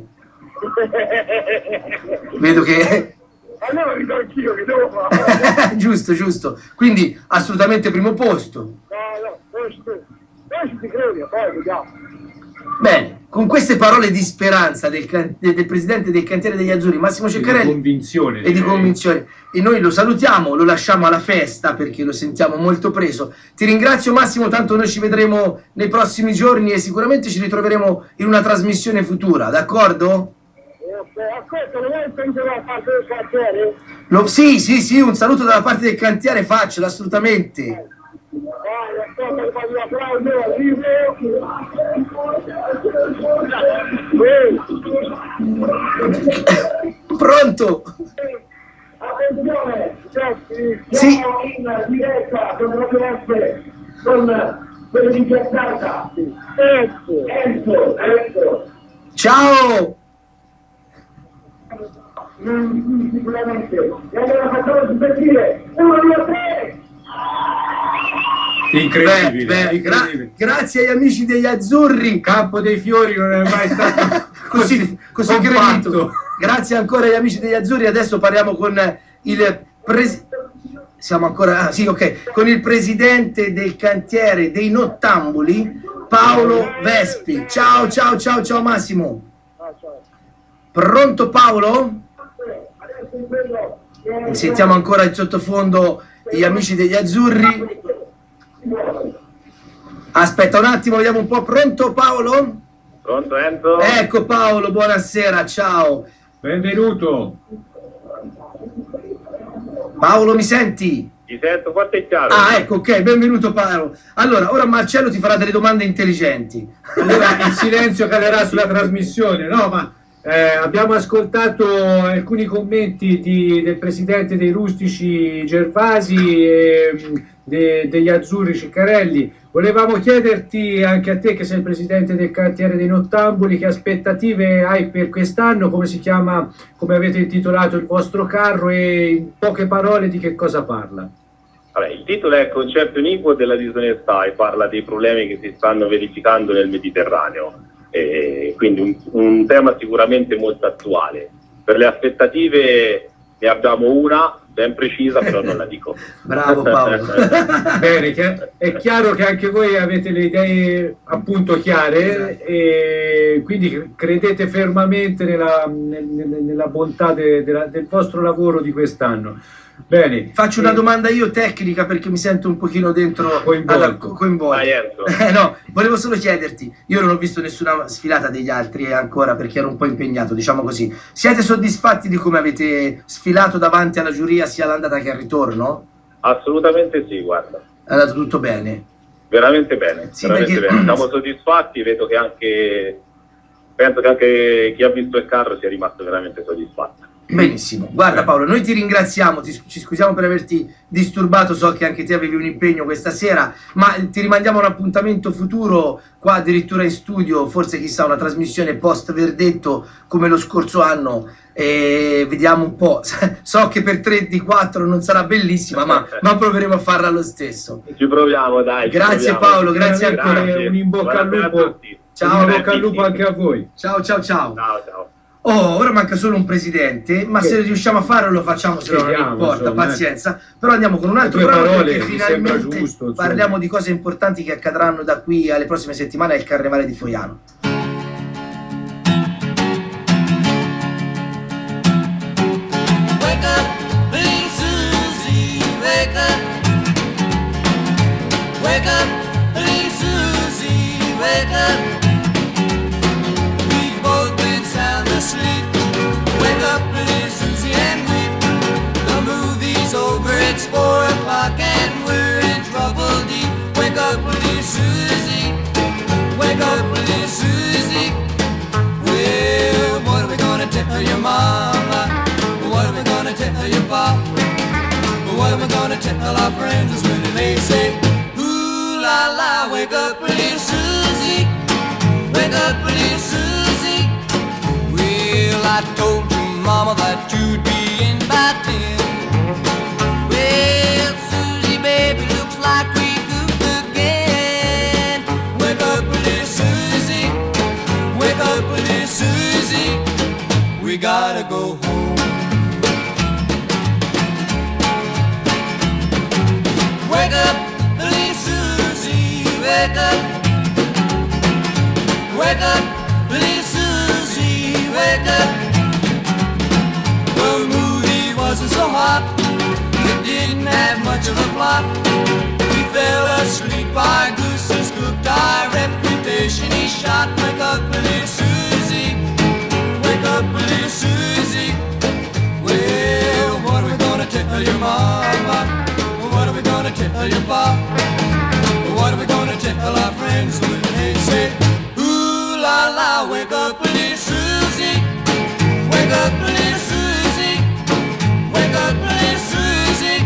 [SPEAKER 2] Vedo che...
[SPEAKER 12] Allora rido anch'io, che devo fare?
[SPEAKER 2] Giusto. Quindi assolutamente primo posto.
[SPEAKER 12] No, questo si crede, poi vediamo.
[SPEAKER 2] Bene, con queste parole di speranza del presidente del cantiere degli Azzurri, Massimo Ciccarelli,
[SPEAKER 11] e
[SPEAKER 2] di convinzione, e noi lo salutiamo, lo lasciamo alla festa perché lo sentiamo molto preso. Ti ringrazio Massimo, tanto noi ci vedremo nei prossimi giorni e sicuramente ci ritroveremo in una trasmissione futura, d'accordo?
[SPEAKER 12] Ascolta, lo vuoi prendere da parte del cantiere?
[SPEAKER 2] Sì, un saluto dalla parte del cantiere faccelo, assolutamente. Pronto?
[SPEAKER 12] Attenzione,
[SPEAKER 2] sì.
[SPEAKER 12] In diretta con quello di Giacarta. Enzo.
[SPEAKER 2] Ciao.
[SPEAKER 12] Sicuramente. E allora facciamo sentire 1, 2, 3.
[SPEAKER 11] Incredibile.
[SPEAKER 2] Grazie agli amici degli Azzurri.
[SPEAKER 11] Campo dei Fiori non è mai stato
[SPEAKER 2] così compatto. Grazie ancora agli amici degli Azzurri. Adesso parliamo con il con il presidente del cantiere dei Nottambuli, Paolo Vespi. Ciao Massimo. Pronto Paolo? Sentiamo ancora in sottofondo gli amici degli Azzurri. Aspetta un attimo, vediamo un po'. Pronto Paolo?
[SPEAKER 13] Pronto Enzo?
[SPEAKER 2] Ecco Paolo, buonasera, ciao.
[SPEAKER 11] Benvenuto.
[SPEAKER 2] Paolo, mi senti?
[SPEAKER 13] Ti sento forte e chiaro.
[SPEAKER 2] Ah, ecco, ok, benvenuto Paolo. Allora, ora Marcello ti farà delle domande intelligenti.
[SPEAKER 11] Allora, il silenzio calerà sulla trasmissione, no? Ma abbiamo ascoltato alcuni commenti del presidente dei Rustici Gervasi e degli Azzurri Ciccarelli. Volevamo chiederti, anche a te che sei il presidente del cantiere dei Nottambuli, che aspettative hai per quest'anno, come si chiama, come avete intitolato il vostro carro e in poche parole di che cosa parla?
[SPEAKER 13] Vabbè, il titolo è Concerto iniquo della disonestà e parla dei problemi che si stanno verificando nel Mediterraneo, quindi un tema sicuramente molto attuale. Per le aspettative ne abbiamo una ben precisa, però non la dico.
[SPEAKER 2] Bravo Paolo.
[SPEAKER 11] Bene, è chiaro che anche voi avete le idee appunto chiare, e quindi credete fermamente nella bontà del vostro lavoro di quest'anno. Bene.
[SPEAKER 2] Faccio una domanda io tecnica, perché mi sento un pochino dentro coinvolto. No, volevo solo chiederti, io non ho visto nessuna sfilata degli altri ancora perché ero un po' impegnato, diciamo così. Siete soddisfatti di come avete sfilato davanti alla giuria sia all'andata che al ritorno?
[SPEAKER 13] Assolutamente sì, guarda.
[SPEAKER 2] È andato tutto bene?
[SPEAKER 13] Veramente bene,
[SPEAKER 2] Sì,
[SPEAKER 13] veramente
[SPEAKER 2] perché-
[SPEAKER 13] bene. Siamo soddisfatti, vedo che penso che anche chi ha visto il carro sia rimasto veramente soddisfatto.
[SPEAKER 2] Benissimo, guarda Paolo, noi ti ringraziamo, ci scusiamo per averti disturbato, so che anche te avevi un impegno questa sera, ma ti rimandiamo un appuntamento futuro qua addirittura in studio, forse chissà una trasmissione post verdetto come lo scorso anno, e vediamo un po', so che per 3 di 4 non sarà bellissima, ma proveremo a farla lo stesso.
[SPEAKER 13] Ci proviamo, dai. ci
[SPEAKER 2] Grazie
[SPEAKER 13] proviamo.
[SPEAKER 2] Paolo, grazie ancora.
[SPEAKER 11] Un in bocca al
[SPEAKER 13] Buonasera a
[SPEAKER 11] lupo.
[SPEAKER 13] tutti.
[SPEAKER 2] Ciao,
[SPEAKER 11] Un in bocca al lupo anche a voi.
[SPEAKER 2] Ciao ciao ciao.
[SPEAKER 13] Ciao, ciao.
[SPEAKER 2] Oh, ora manca solo un presidente, ma se riusciamo a farlo lo facciamo, se no non
[SPEAKER 11] Vediamo,
[SPEAKER 2] importa,
[SPEAKER 11] insomma,
[SPEAKER 2] pazienza. Però andiamo con un altro
[SPEAKER 11] Due
[SPEAKER 2] brano
[SPEAKER 11] parole,
[SPEAKER 2] perché
[SPEAKER 11] mi sembra
[SPEAKER 2] finalmente
[SPEAKER 11] giusto, insomma.
[SPEAKER 2] parliamo di cose importanti che accadranno da qui alle prossime settimane al Carnevale di Foiano.
[SPEAKER 6] Wake up, little Susie, wake up. Wake up, little Susie, wake up. We've both been sound asleep. Wake up, little Susie, and weep. The movie's over, it's 4 o'clock, and we're in trouble deep. Wake up, little Susie. Wake up, little Susie. Well, what are we gonna tell your mama? What are we gonna tell your pop? What are we gonna tell our friends when they say, ooh la la, wake up little Susie, wake up little Susie. Well, I told your mama that you'd be in by 10. Well, Susie, baby, looks like we goofed again. Wake up little Susie, wake up little Susie. We gotta go home. Wake up, little Susie, wake up. Wake up, little Susie, wake up. The movie wasn't so hot, it didn't have much of a plot. We fell asleep, our goose has cooked, our reputation is shot. Wake up, little Susie, wake up, little Susie. Well, what are we gonna tell your mama? What are we gonna tell your pop? What are we gonna tell our friends when they say, ooh la la, wake up little Susie, wake up little Susie, wake up little Susie.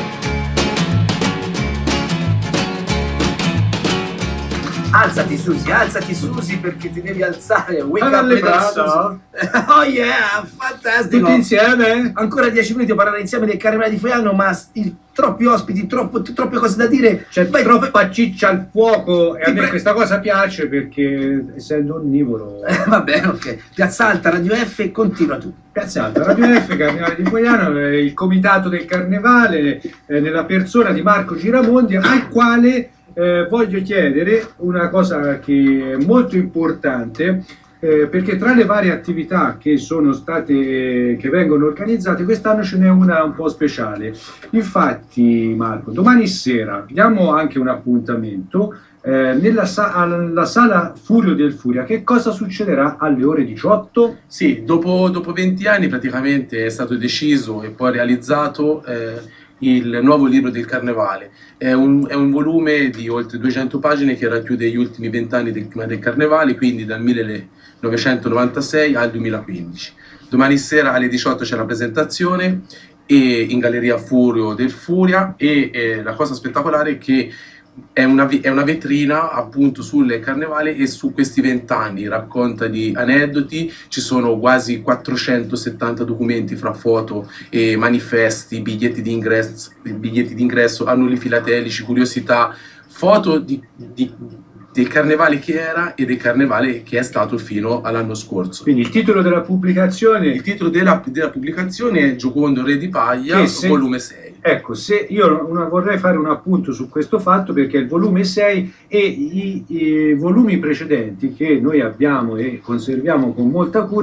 [SPEAKER 2] Alzati Susie perché ti devi alzare. Wake up
[SPEAKER 11] alle
[SPEAKER 2] little
[SPEAKER 11] braccia.
[SPEAKER 2] Susie. Oh yeah, fantastico.
[SPEAKER 11] Tutti insieme?
[SPEAKER 2] Ancora 10 minuti a parlare insieme del Carnevale di Foiano, ma troppi ospiti, troppe cose da dire.
[SPEAKER 11] C'è troppa ciccia al fuoco e a me
[SPEAKER 2] pre-
[SPEAKER 11] questa cosa piace perché essendo onnivoro.
[SPEAKER 2] Va bene, ok. Piazza Alta, Radio F, continua tu.
[SPEAKER 11] Piazza Alta, Radio F, Carnevale di Foiano, il comitato del Carnevale nella persona di Marco Giramondi, al quale voglio chiedere una cosa che è molto importante, perché tra le varie attività che sono state, che vengono organizzate, quest'anno ce n'è una un po' speciale. Infatti, Marco, domani sera diamo anche un appuntamento alla sala Furio del Furia. Che cosa succederà alle ore 18?
[SPEAKER 4] Sì, dopo 20 anni praticamente è stato deciso e poi realizzato il nuovo libro del Carnevale. È un volume di oltre 200 pagine che racchiude gli ultimi 20 anni del Carnevale, quindi dal 1996 al 2015. Domani sera alle 18 c'è la presentazione e in Galleria Furio del Furia, e la cosa spettacolare è che è una vetrina appunto sul Carnevale e su questi 20 anni, racconta di aneddoti. Ci sono quasi 470 documenti fra foto e manifesti, biglietti di ingresso, annuli filatelici, curiosità, foto del Carnevale che era e del Carnevale che è stato fino all'anno scorso.
[SPEAKER 11] Quindi il titolo della pubblicazione?
[SPEAKER 4] Il titolo della pubblicazione è Giocondo Re di Paglia, volume 6.
[SPEAKER 11] Ecco, se io vorrei fare un appunto su questo fatto, perché il volume 6 e i volumi precedenti che noi abbiamo e conserviamo con molta cura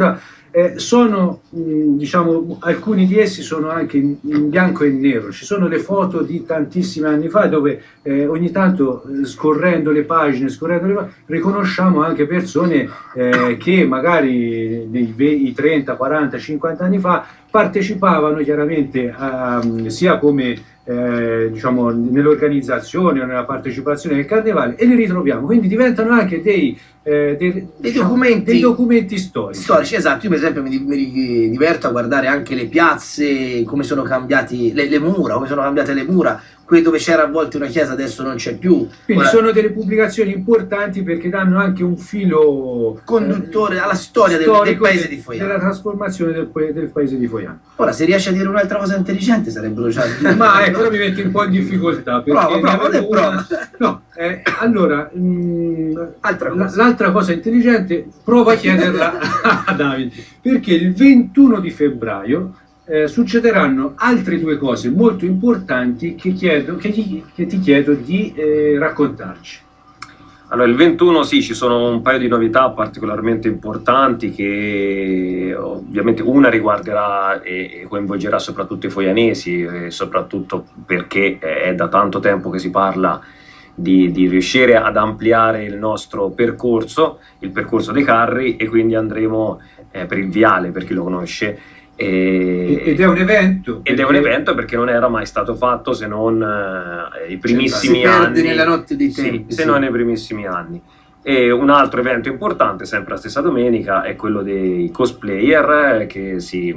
[SPEAKER 11] sono, diciamo, alcuni di essi sono anche in bianco e nero. Ci sono le foto di tantissimi anni fa dove ogni tanto scorrendo le pagine riconosciamo anche persone che magari nei 30, 40, 50 anni fa partecipavano chiaramente sia come diciamo nell'organizzazione o nella partecipazione del carnevale, e li ritroviamo, quindi diventano anche dei documenti storici.
[SPEAKER 2] Esatto. Io per esempio mi diverto a guardare anche le piazze, come sono cambiati le mura, come sono cambiate le mura, qui dove c'era a volte una chiesa adesso non c'è più.
[SPEAKER 11] Quindi sono delle pubblicazioni importanti perché danno anche un filo
[SPEAKER 2] conduttore alla storia del paese di Foiano,
[SPEAKER 11] della trasformazione del paese di Foiano.
[SPEAKER 2] Ora, se riesci a dire un'altra cosa intelligente sarebbero già
[SPEAKER 11] ma ecco, ora mi metti un po' in difficoltà perché
[SPEAKER 2] prova.
[SPEAKER 11] No, allora l'altra cosa intelligente prova a chiederla a Davide, perché il 21 di febbraio succederanno altre due cose molto importanti che ti chiedo di raccontarci.
[SPEAKER 5] Allora, il 21 sì, ci sono un paio di novità particolarmente importanti che ovviamente una riguarderà e coinvolgerà soprattutto i foianesi, soprattutto perché è da tanto tempo che si parla di riuscire ad ampliare il nostro percorso, il percorso dei carri, e quindi andremo per il viale, per chi lo conosce.
[SPEAKER 11] Ed è un evento.
[SPEAKER 5] Ed è un evento perché non era mai stato fatto se non i primissimi anni.
[SPEAKER 2] Si perde nella notte dei tempi.
[SPEAKER 5] Se non nei primissimi anni. E un altro evento importante, sempre la stessa domenica, è quello dei cosplayer che si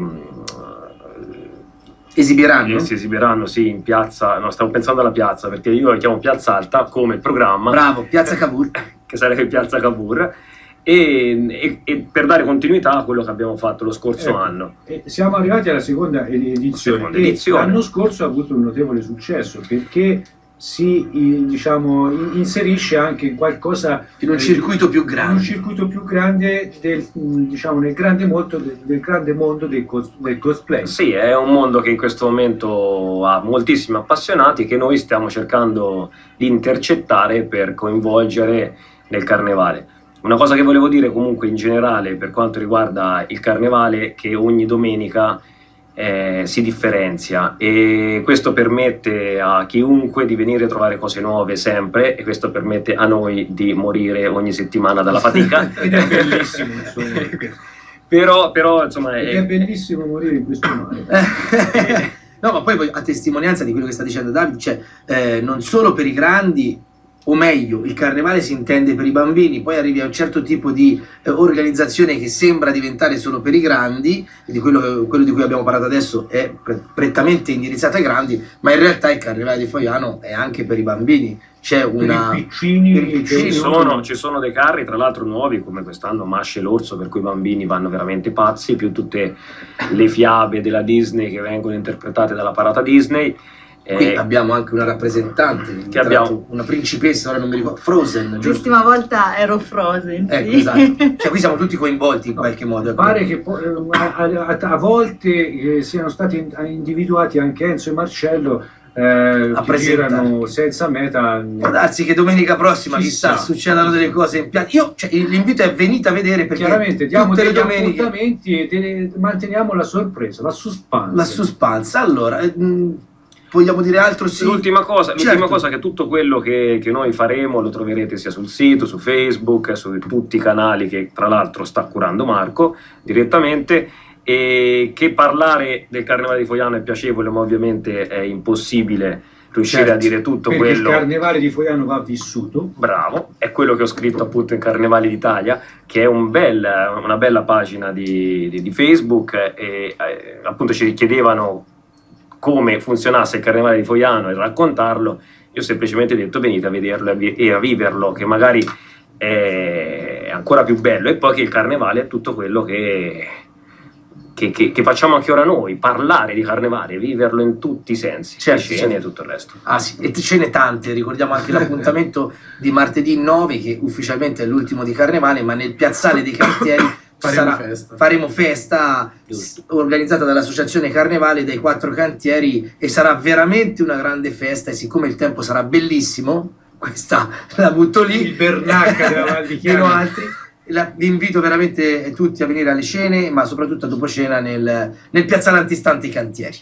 [SPEAKER 5] esibiranno sì, in piazza. No, stavo pensando alla piazza perché io la chiamo Piazza Alta come programma.
[SPEAKER 2] Bravo, Piazza Cavour.
[SPEAKER 5] Che sarebbe Piazza Cavour. E per dare continuità a quello che abbiamo fatto lo scorso anno.
[SPEAKER 11] Siamo arrivati alla seconda edizione. L'anno scorso ha avuto un notevole successo perché si inserisce anche in qualcosa
[SPEAKER 2] in un circuito più grande,
[SPEAKER 11] nel grande mondo del cosplay.
[SPEAKER 5] Sì, è un mondo che in questo momento ha moltissimi appassionati che noi stiamo cercando di intercettare per coinvolgere nel carnevale. Una cosa che volevo dire comunque in generale per quanto riguarda il carnevale, che ogni domenica si differenzia, e questo permette a chiunque di venire a trovare cose nuove sempre, e questo permette a noi di morire ogni settimana dalla fatica.
[SPEAKER 11] Ed è bellissimo, insomma.
[SPEAKER 5] però insomma
[SPEAKER 11] è bellissimo morire in questo modo.
[SPEAKER 2] No, ma poi a testimonianza di quello che sta dicendo Davide, cioè non solo per i grandi, o meglio, il carnevale si intende per i bambini, poi arrivi a un certo tipo di organizzazione che sembra diventare solo per i grandi, quindi quello di cui abbiamo parlato adesso è prettamente indirizzato ai grandi, ma in realtà il carnevale di Foiano è anche per i bambini. C'è una...
[SPEAKER 5] Ci sono dei carri, tra l'altro nuovi, come quest'anno Masce l'Orso, per cui i bambini vanno veramente pazzi, più tutte le fiabe della Disney che vengono interpretate dalla parata Disney.
[SPEAKER 2] Qui abbiamo anche una rappresentante, una principessa, ora non mi ricordo, Frozen, giusto?
[SPEAKER 7] L'ultima volta ero Frozen, sì.
[SPEAKER 2] Ecco, esatto. Cioè qui siamo tutti coinvolti in qualche modo.
[SPEAKER 11] Pare che a volte siano stati individuati anche Enzo e Marcello che girano senza meta.
[SPEAKER 2] Può darsi che domenica prossima chissà succedano delle cose in piazza. L'invito è venite a vedere, perché
[SPEAKER 11] chiaramente diamo degli appuntamenti e manteniamo la sorpresa, la suspense.
[SPEAKER 2] Allora, vogliamo dire altro? Sì.
[SPEAKER 5] L'ultima cosa è che tutto quello che noi faremo lo troverete sia sul sito, su Facebook, su tutti i canali che tra l'altro sta curando Marco direttamente, e che parlare del Carnevale di Foiano è piacevole, ma ovviamente è impossibile riuscire a dire tutto
[SPEAKER 11] perché
[SPEAKER 5] quello.
[SPEAKER 11] Il Carnevale di Foiano va vissuto.
[SPEAKER 5] Bravo, è quello che ho scritto appunto in Carnevali d'Italia, che è una bella pagina di Facebook, e appunto ci chiedevano come funzionasse il Carnevale di Foiano e raccontarlo. Io ho semplicemente detto venite a vederlo e a viverlo, che magari è ancora più bello, e poi che il Carnevale è tutto quello che facciamo anche ora noi, parlare di Carnevale, viverlo in tutti i sensi, scene e tutto il resto.
[SPEAKER 2] Ah sì, e scene tante, ricordiamo anche l'appuntamento di martedì 9, che ufficialmente è l'ultimo di Carnevale, ma nel piazzale dei cantieri faremo festa organizzata dall'associazione Carnevale, dai 4 cantieri, e sarà veramente una grande festa, e siccome il tempo sarà bellissimo, questa la butto lì,
[SPEAKER 11] il Bernacca della Val di Chiara,
[SPEAKER 2] altri, Vi invito veramente tutti a venire alle cene, ma soprattutto a dopo cena nel piazzale antistante i cantieri.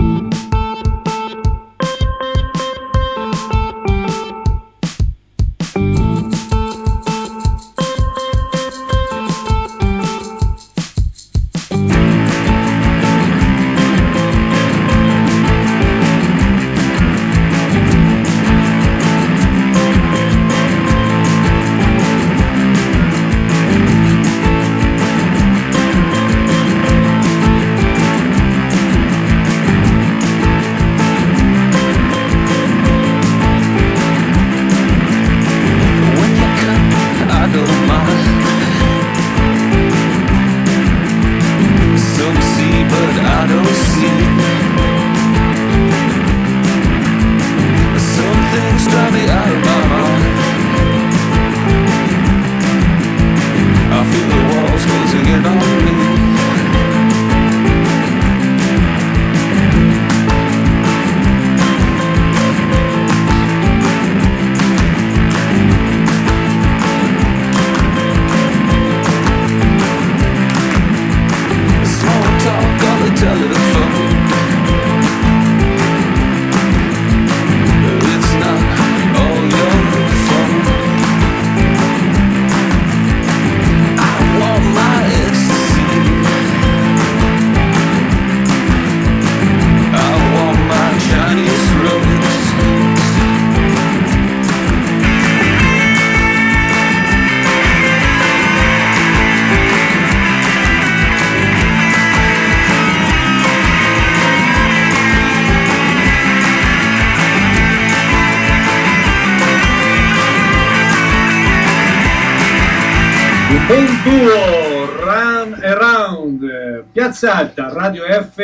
[SPEAKER 11] Run Around, Piazza Alta, Radio F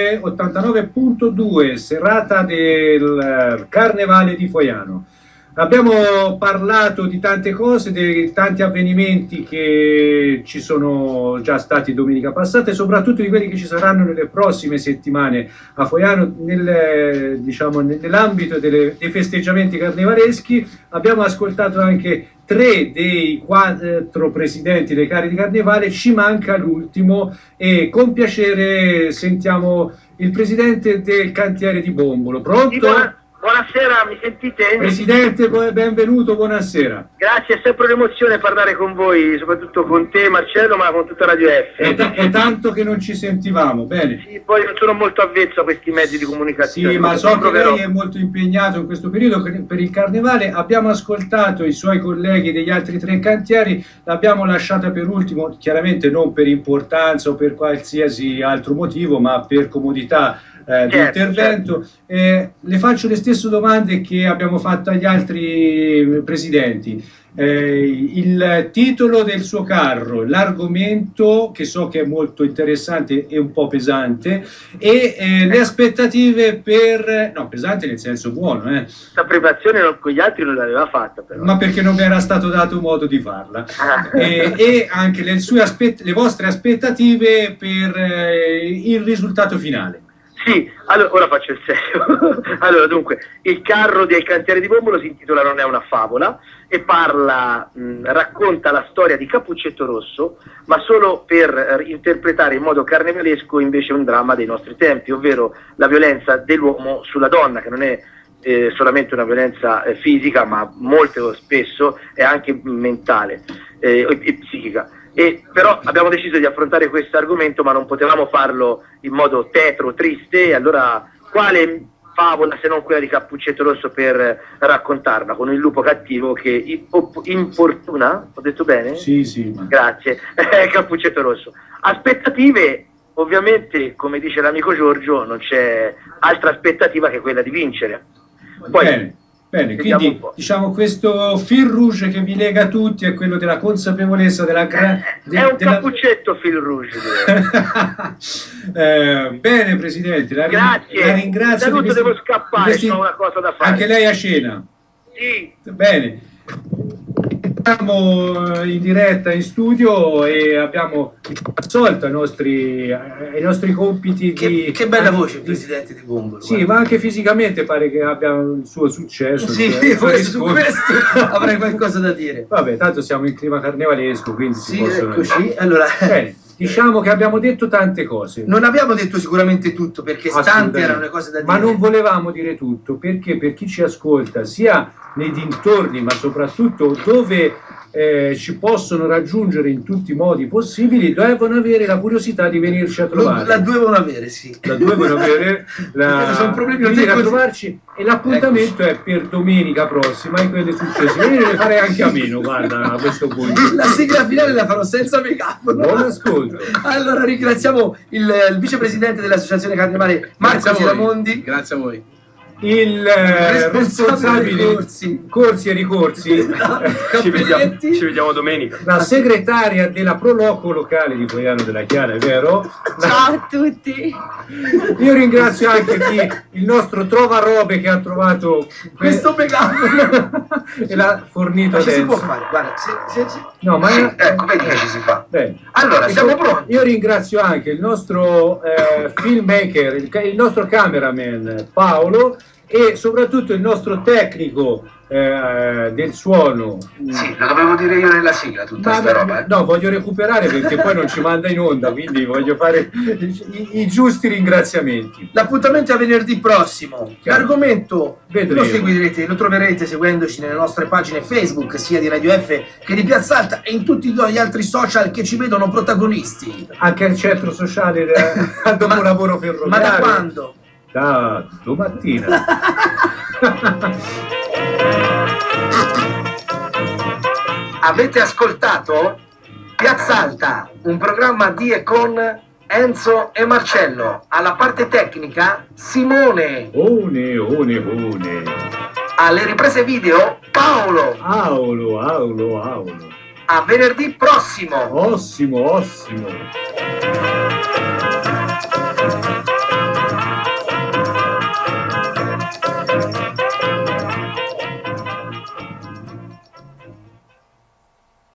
[SPEAKER 11] 89.2, serata del Carnevale di Foiano. Abbiamo parlato di tante cose, di tanti avvenimenti che ci sono già stati domenica passata e soprattutto di quelli che ci saranno nelle prossime settimane a Foiano nell'ambito dei festeggiamenti carnevaleschi. Abbiamo ascoltato anche 3 dei 4 presidenti dei carri di carnevale, ci manca l'ultimo e con piacere sentiamo il presidente del cantiere di Bombolo. Pronto?
[SPEAKER 14] Buonasera, mi sentite?
[SPEAKER 11] Presidente, benvenuto, buonasera.
[SPEAKER 14] Grazie, è sempre un'emozione parlare con voi, soprattutto con te Marcello, ma con tutta Radio F.
[SPEAKER 11] È tanto che non ci sentivamo, bene.
[SPEAKER 14] Sì, poi non sono molto avvezzo a questi mezzi di comunicazione.
[SPEAKER 11] Sì, ma so che lei è molto impegnato in questo periodo per il Carnevale. Abbiamo ascoltato i suoi colleghi degli altri 3 cantieri, l'abbiamo lasciata per ultimo, chiaramente non per importanza o per qualsiasi altro motivo, ma per comodità di intervento. Le faccio le stesse domande che abbiamo fatto agli altri presidenti. Il titolo del suo carro, l'argomento che so che è molto interessante e un po' pesante, e le aspettative pesante nel senso buono.
[SPEAKER 14] Questa preparazione con gli altri non l'aveva fatta però.
[SPEAKER 11] Ma perché non vi era stato dato modo di farla. E anche le vostre aspettative per il risultato finale.
[SPEAKER 14] Sì, allora ora faccio il serio. Allora, dunque, il carro del cantiere di Bombolo si intitola Non è una favola e racconta la storia di Cappuccetto Rosso, ma solo per interpretare in modo carnevalesco invece un dramma dei nostri tempi, ovvero la violenza dell'uomo sulla donna, che non è solamente una violenza fisica, ma molto spesso è anche mentale e psichica. Però abbiamo deciso di affrontare questo argomento, ma non potevamo farlo in modo tetro, triste, e allora quale favola se non quella di Cappuccetto Rosso per raccontarla, con il lupo cattivo che importuna, ho detto bene?
[SPEAKER 11] Sì, sì.
[SPEAKER 14] Grazie, Cappuccetto Rosso. Aspettative, ovviamente, come dice l'amico Giorgio, non c'è altra aspettativa che quella di vincere. Poi,
[SPEAKER 11] Bene, quindi diciamo questo fil rouge che vi lega tutti è quello della consapevolezza della
[SPEAKER 14] è un cappuccetto fil rouge.
[SPEAKER 11] Bene Presidente, la ringrazio.
[SPEAKER 14] Saluto, devo scappare, ho una cosa da fare.
[SPEAKER 11] Anche lei a cena?
[SPEAKER 14] Sì.
[SPEAKER 11] Bene. Siamo in diretta in studio e abbiamo assolto ai nostri compiti di...
[SPEAKER 2] Che bella voce il presidente di Bombolo.
[SPEAKER 11] Sì,
[SPEAKER 2] guarda.
[SPEAKER 11] ma anche fisicamente pare che abbia il suo successo.
[SPEAKER 2] Sì,
[SPEAKER 11] il suo
[SPEAKER 2] su
[SPEAKER 11] riscontro.
[SPEAKER 2] questo avrei qualcosa da dire.
[SPEAKER 11] Vabbè, tanto siamo in clima carnevalesco, quindi si
[SPEAKER 2] Sì,
[SPEAKER 11] possono...
[SPEAKER 2] eccoci. Allora,
[SPEAKER 11] Bene, diciamo che abbiamo detto tante cose.
[SPEAKER 2] non abbiamo detto sicuramente tutto perché tante
[SPEAKER 11] Assolutamente.
[SPEAKER 2] erano le cose da dire.
[SPEAKER 11] Ma non volevamo dire tutto perché per chi ci ascolta, sia nei dintorni, ma soprattutto dove ci possono raggiungere in tutti i modi possibili, devono avere la curiosità di venirci a trovare.
[SPEAKER 2] La dovevano avere, sì.
[SPEAKER 11] La dovevano avere,
[SPEAKER 2] sono problemi
[SPEAKER 11] venire a
[SPEAKER 2] così.
[SPEAKER 11] trovarci, e l'appuntamento è per domenica prossima e quelle successive. Io ne farei anche a meno, guarda, a questo punto.
[SPEAKER 2] La sigla finale la farò senza megafono.
[SPEAKER 11] Buon ascolto.
[SPEAKER 2] Allora ringraziamo il vicepresidente dell'associazione Carnevale Marco Giramondi.
[SPEAKER 4] Grazie a voi.
[SPEAKER 11] Il responsabile corsi e ricorsi,
[SPEAKER 5] Ci vediamo domenica.
[SPEAKER 11] la segretaria della Proloco locale di Fogliano della Chiara, è vero?
[SPEAKER 7] Ciao a tutti.
[SPEAKER 11] Io ringrazio anche il nostro trovarobe che ha trovato
[SPEAKER 2] Questo megafono
[SPEAKER 11] e l'ha fornito
[SPEAKER 2] ma ci
[SPEAKER 11] adesso.
[SPEAKER 2] si può fare, guarda,
[SPEAKER 11] No, ma
[SPEAKER 1] Sì, ecco, vedi che ci si fa.
[SPEAKER 11] Bene.
[SPEAKER 1] Allora, siamo pronti.
[SPEAKER 11] Io ringrazio anche il nostro filmmaker, il nostro cameraman Paolo e soprattutto il nostro tecnico del suono.
[SPEAKER 1] Sì, lo dovevo dire io nella sigla tutta sta roba.
[SPEAKER 11] No, voglio recuperare perché poi non ci manda in onda, quindi voglio fare i giusti ringraziamenti.
[SPEAKER 2] L'appuntamento è a venerdì prossimo. L'argomento
[SPEAKER 11] Vedremo.
[SPEAKER 2] lo seguirete, lo troverete seguendoci nelle nostre pagine Facebook, sia di Radio F che di Piazza Alta, e in tutti gli altri social che ci vedono protagonisti.
[SPEAKER 11] Anche al centro sociale dopo lavoro ferroviario.
[SPEAKER 2] Ma da quando?
[SPEAKER 11] Da domattina.
[SPEAKER 1] Avete ascoltato Piazza Alta, un programma di e con Enzo e Marcello. Alla parte tecnica Simone.
[SPEAKER 11] One.
[SPEAKER 1] Alle riprese video Paolo.
[SPEAKER 11] Aulo.
[SPEAKER 1] A venerdì prossimo.
[SPEAKER 11] Ossimo.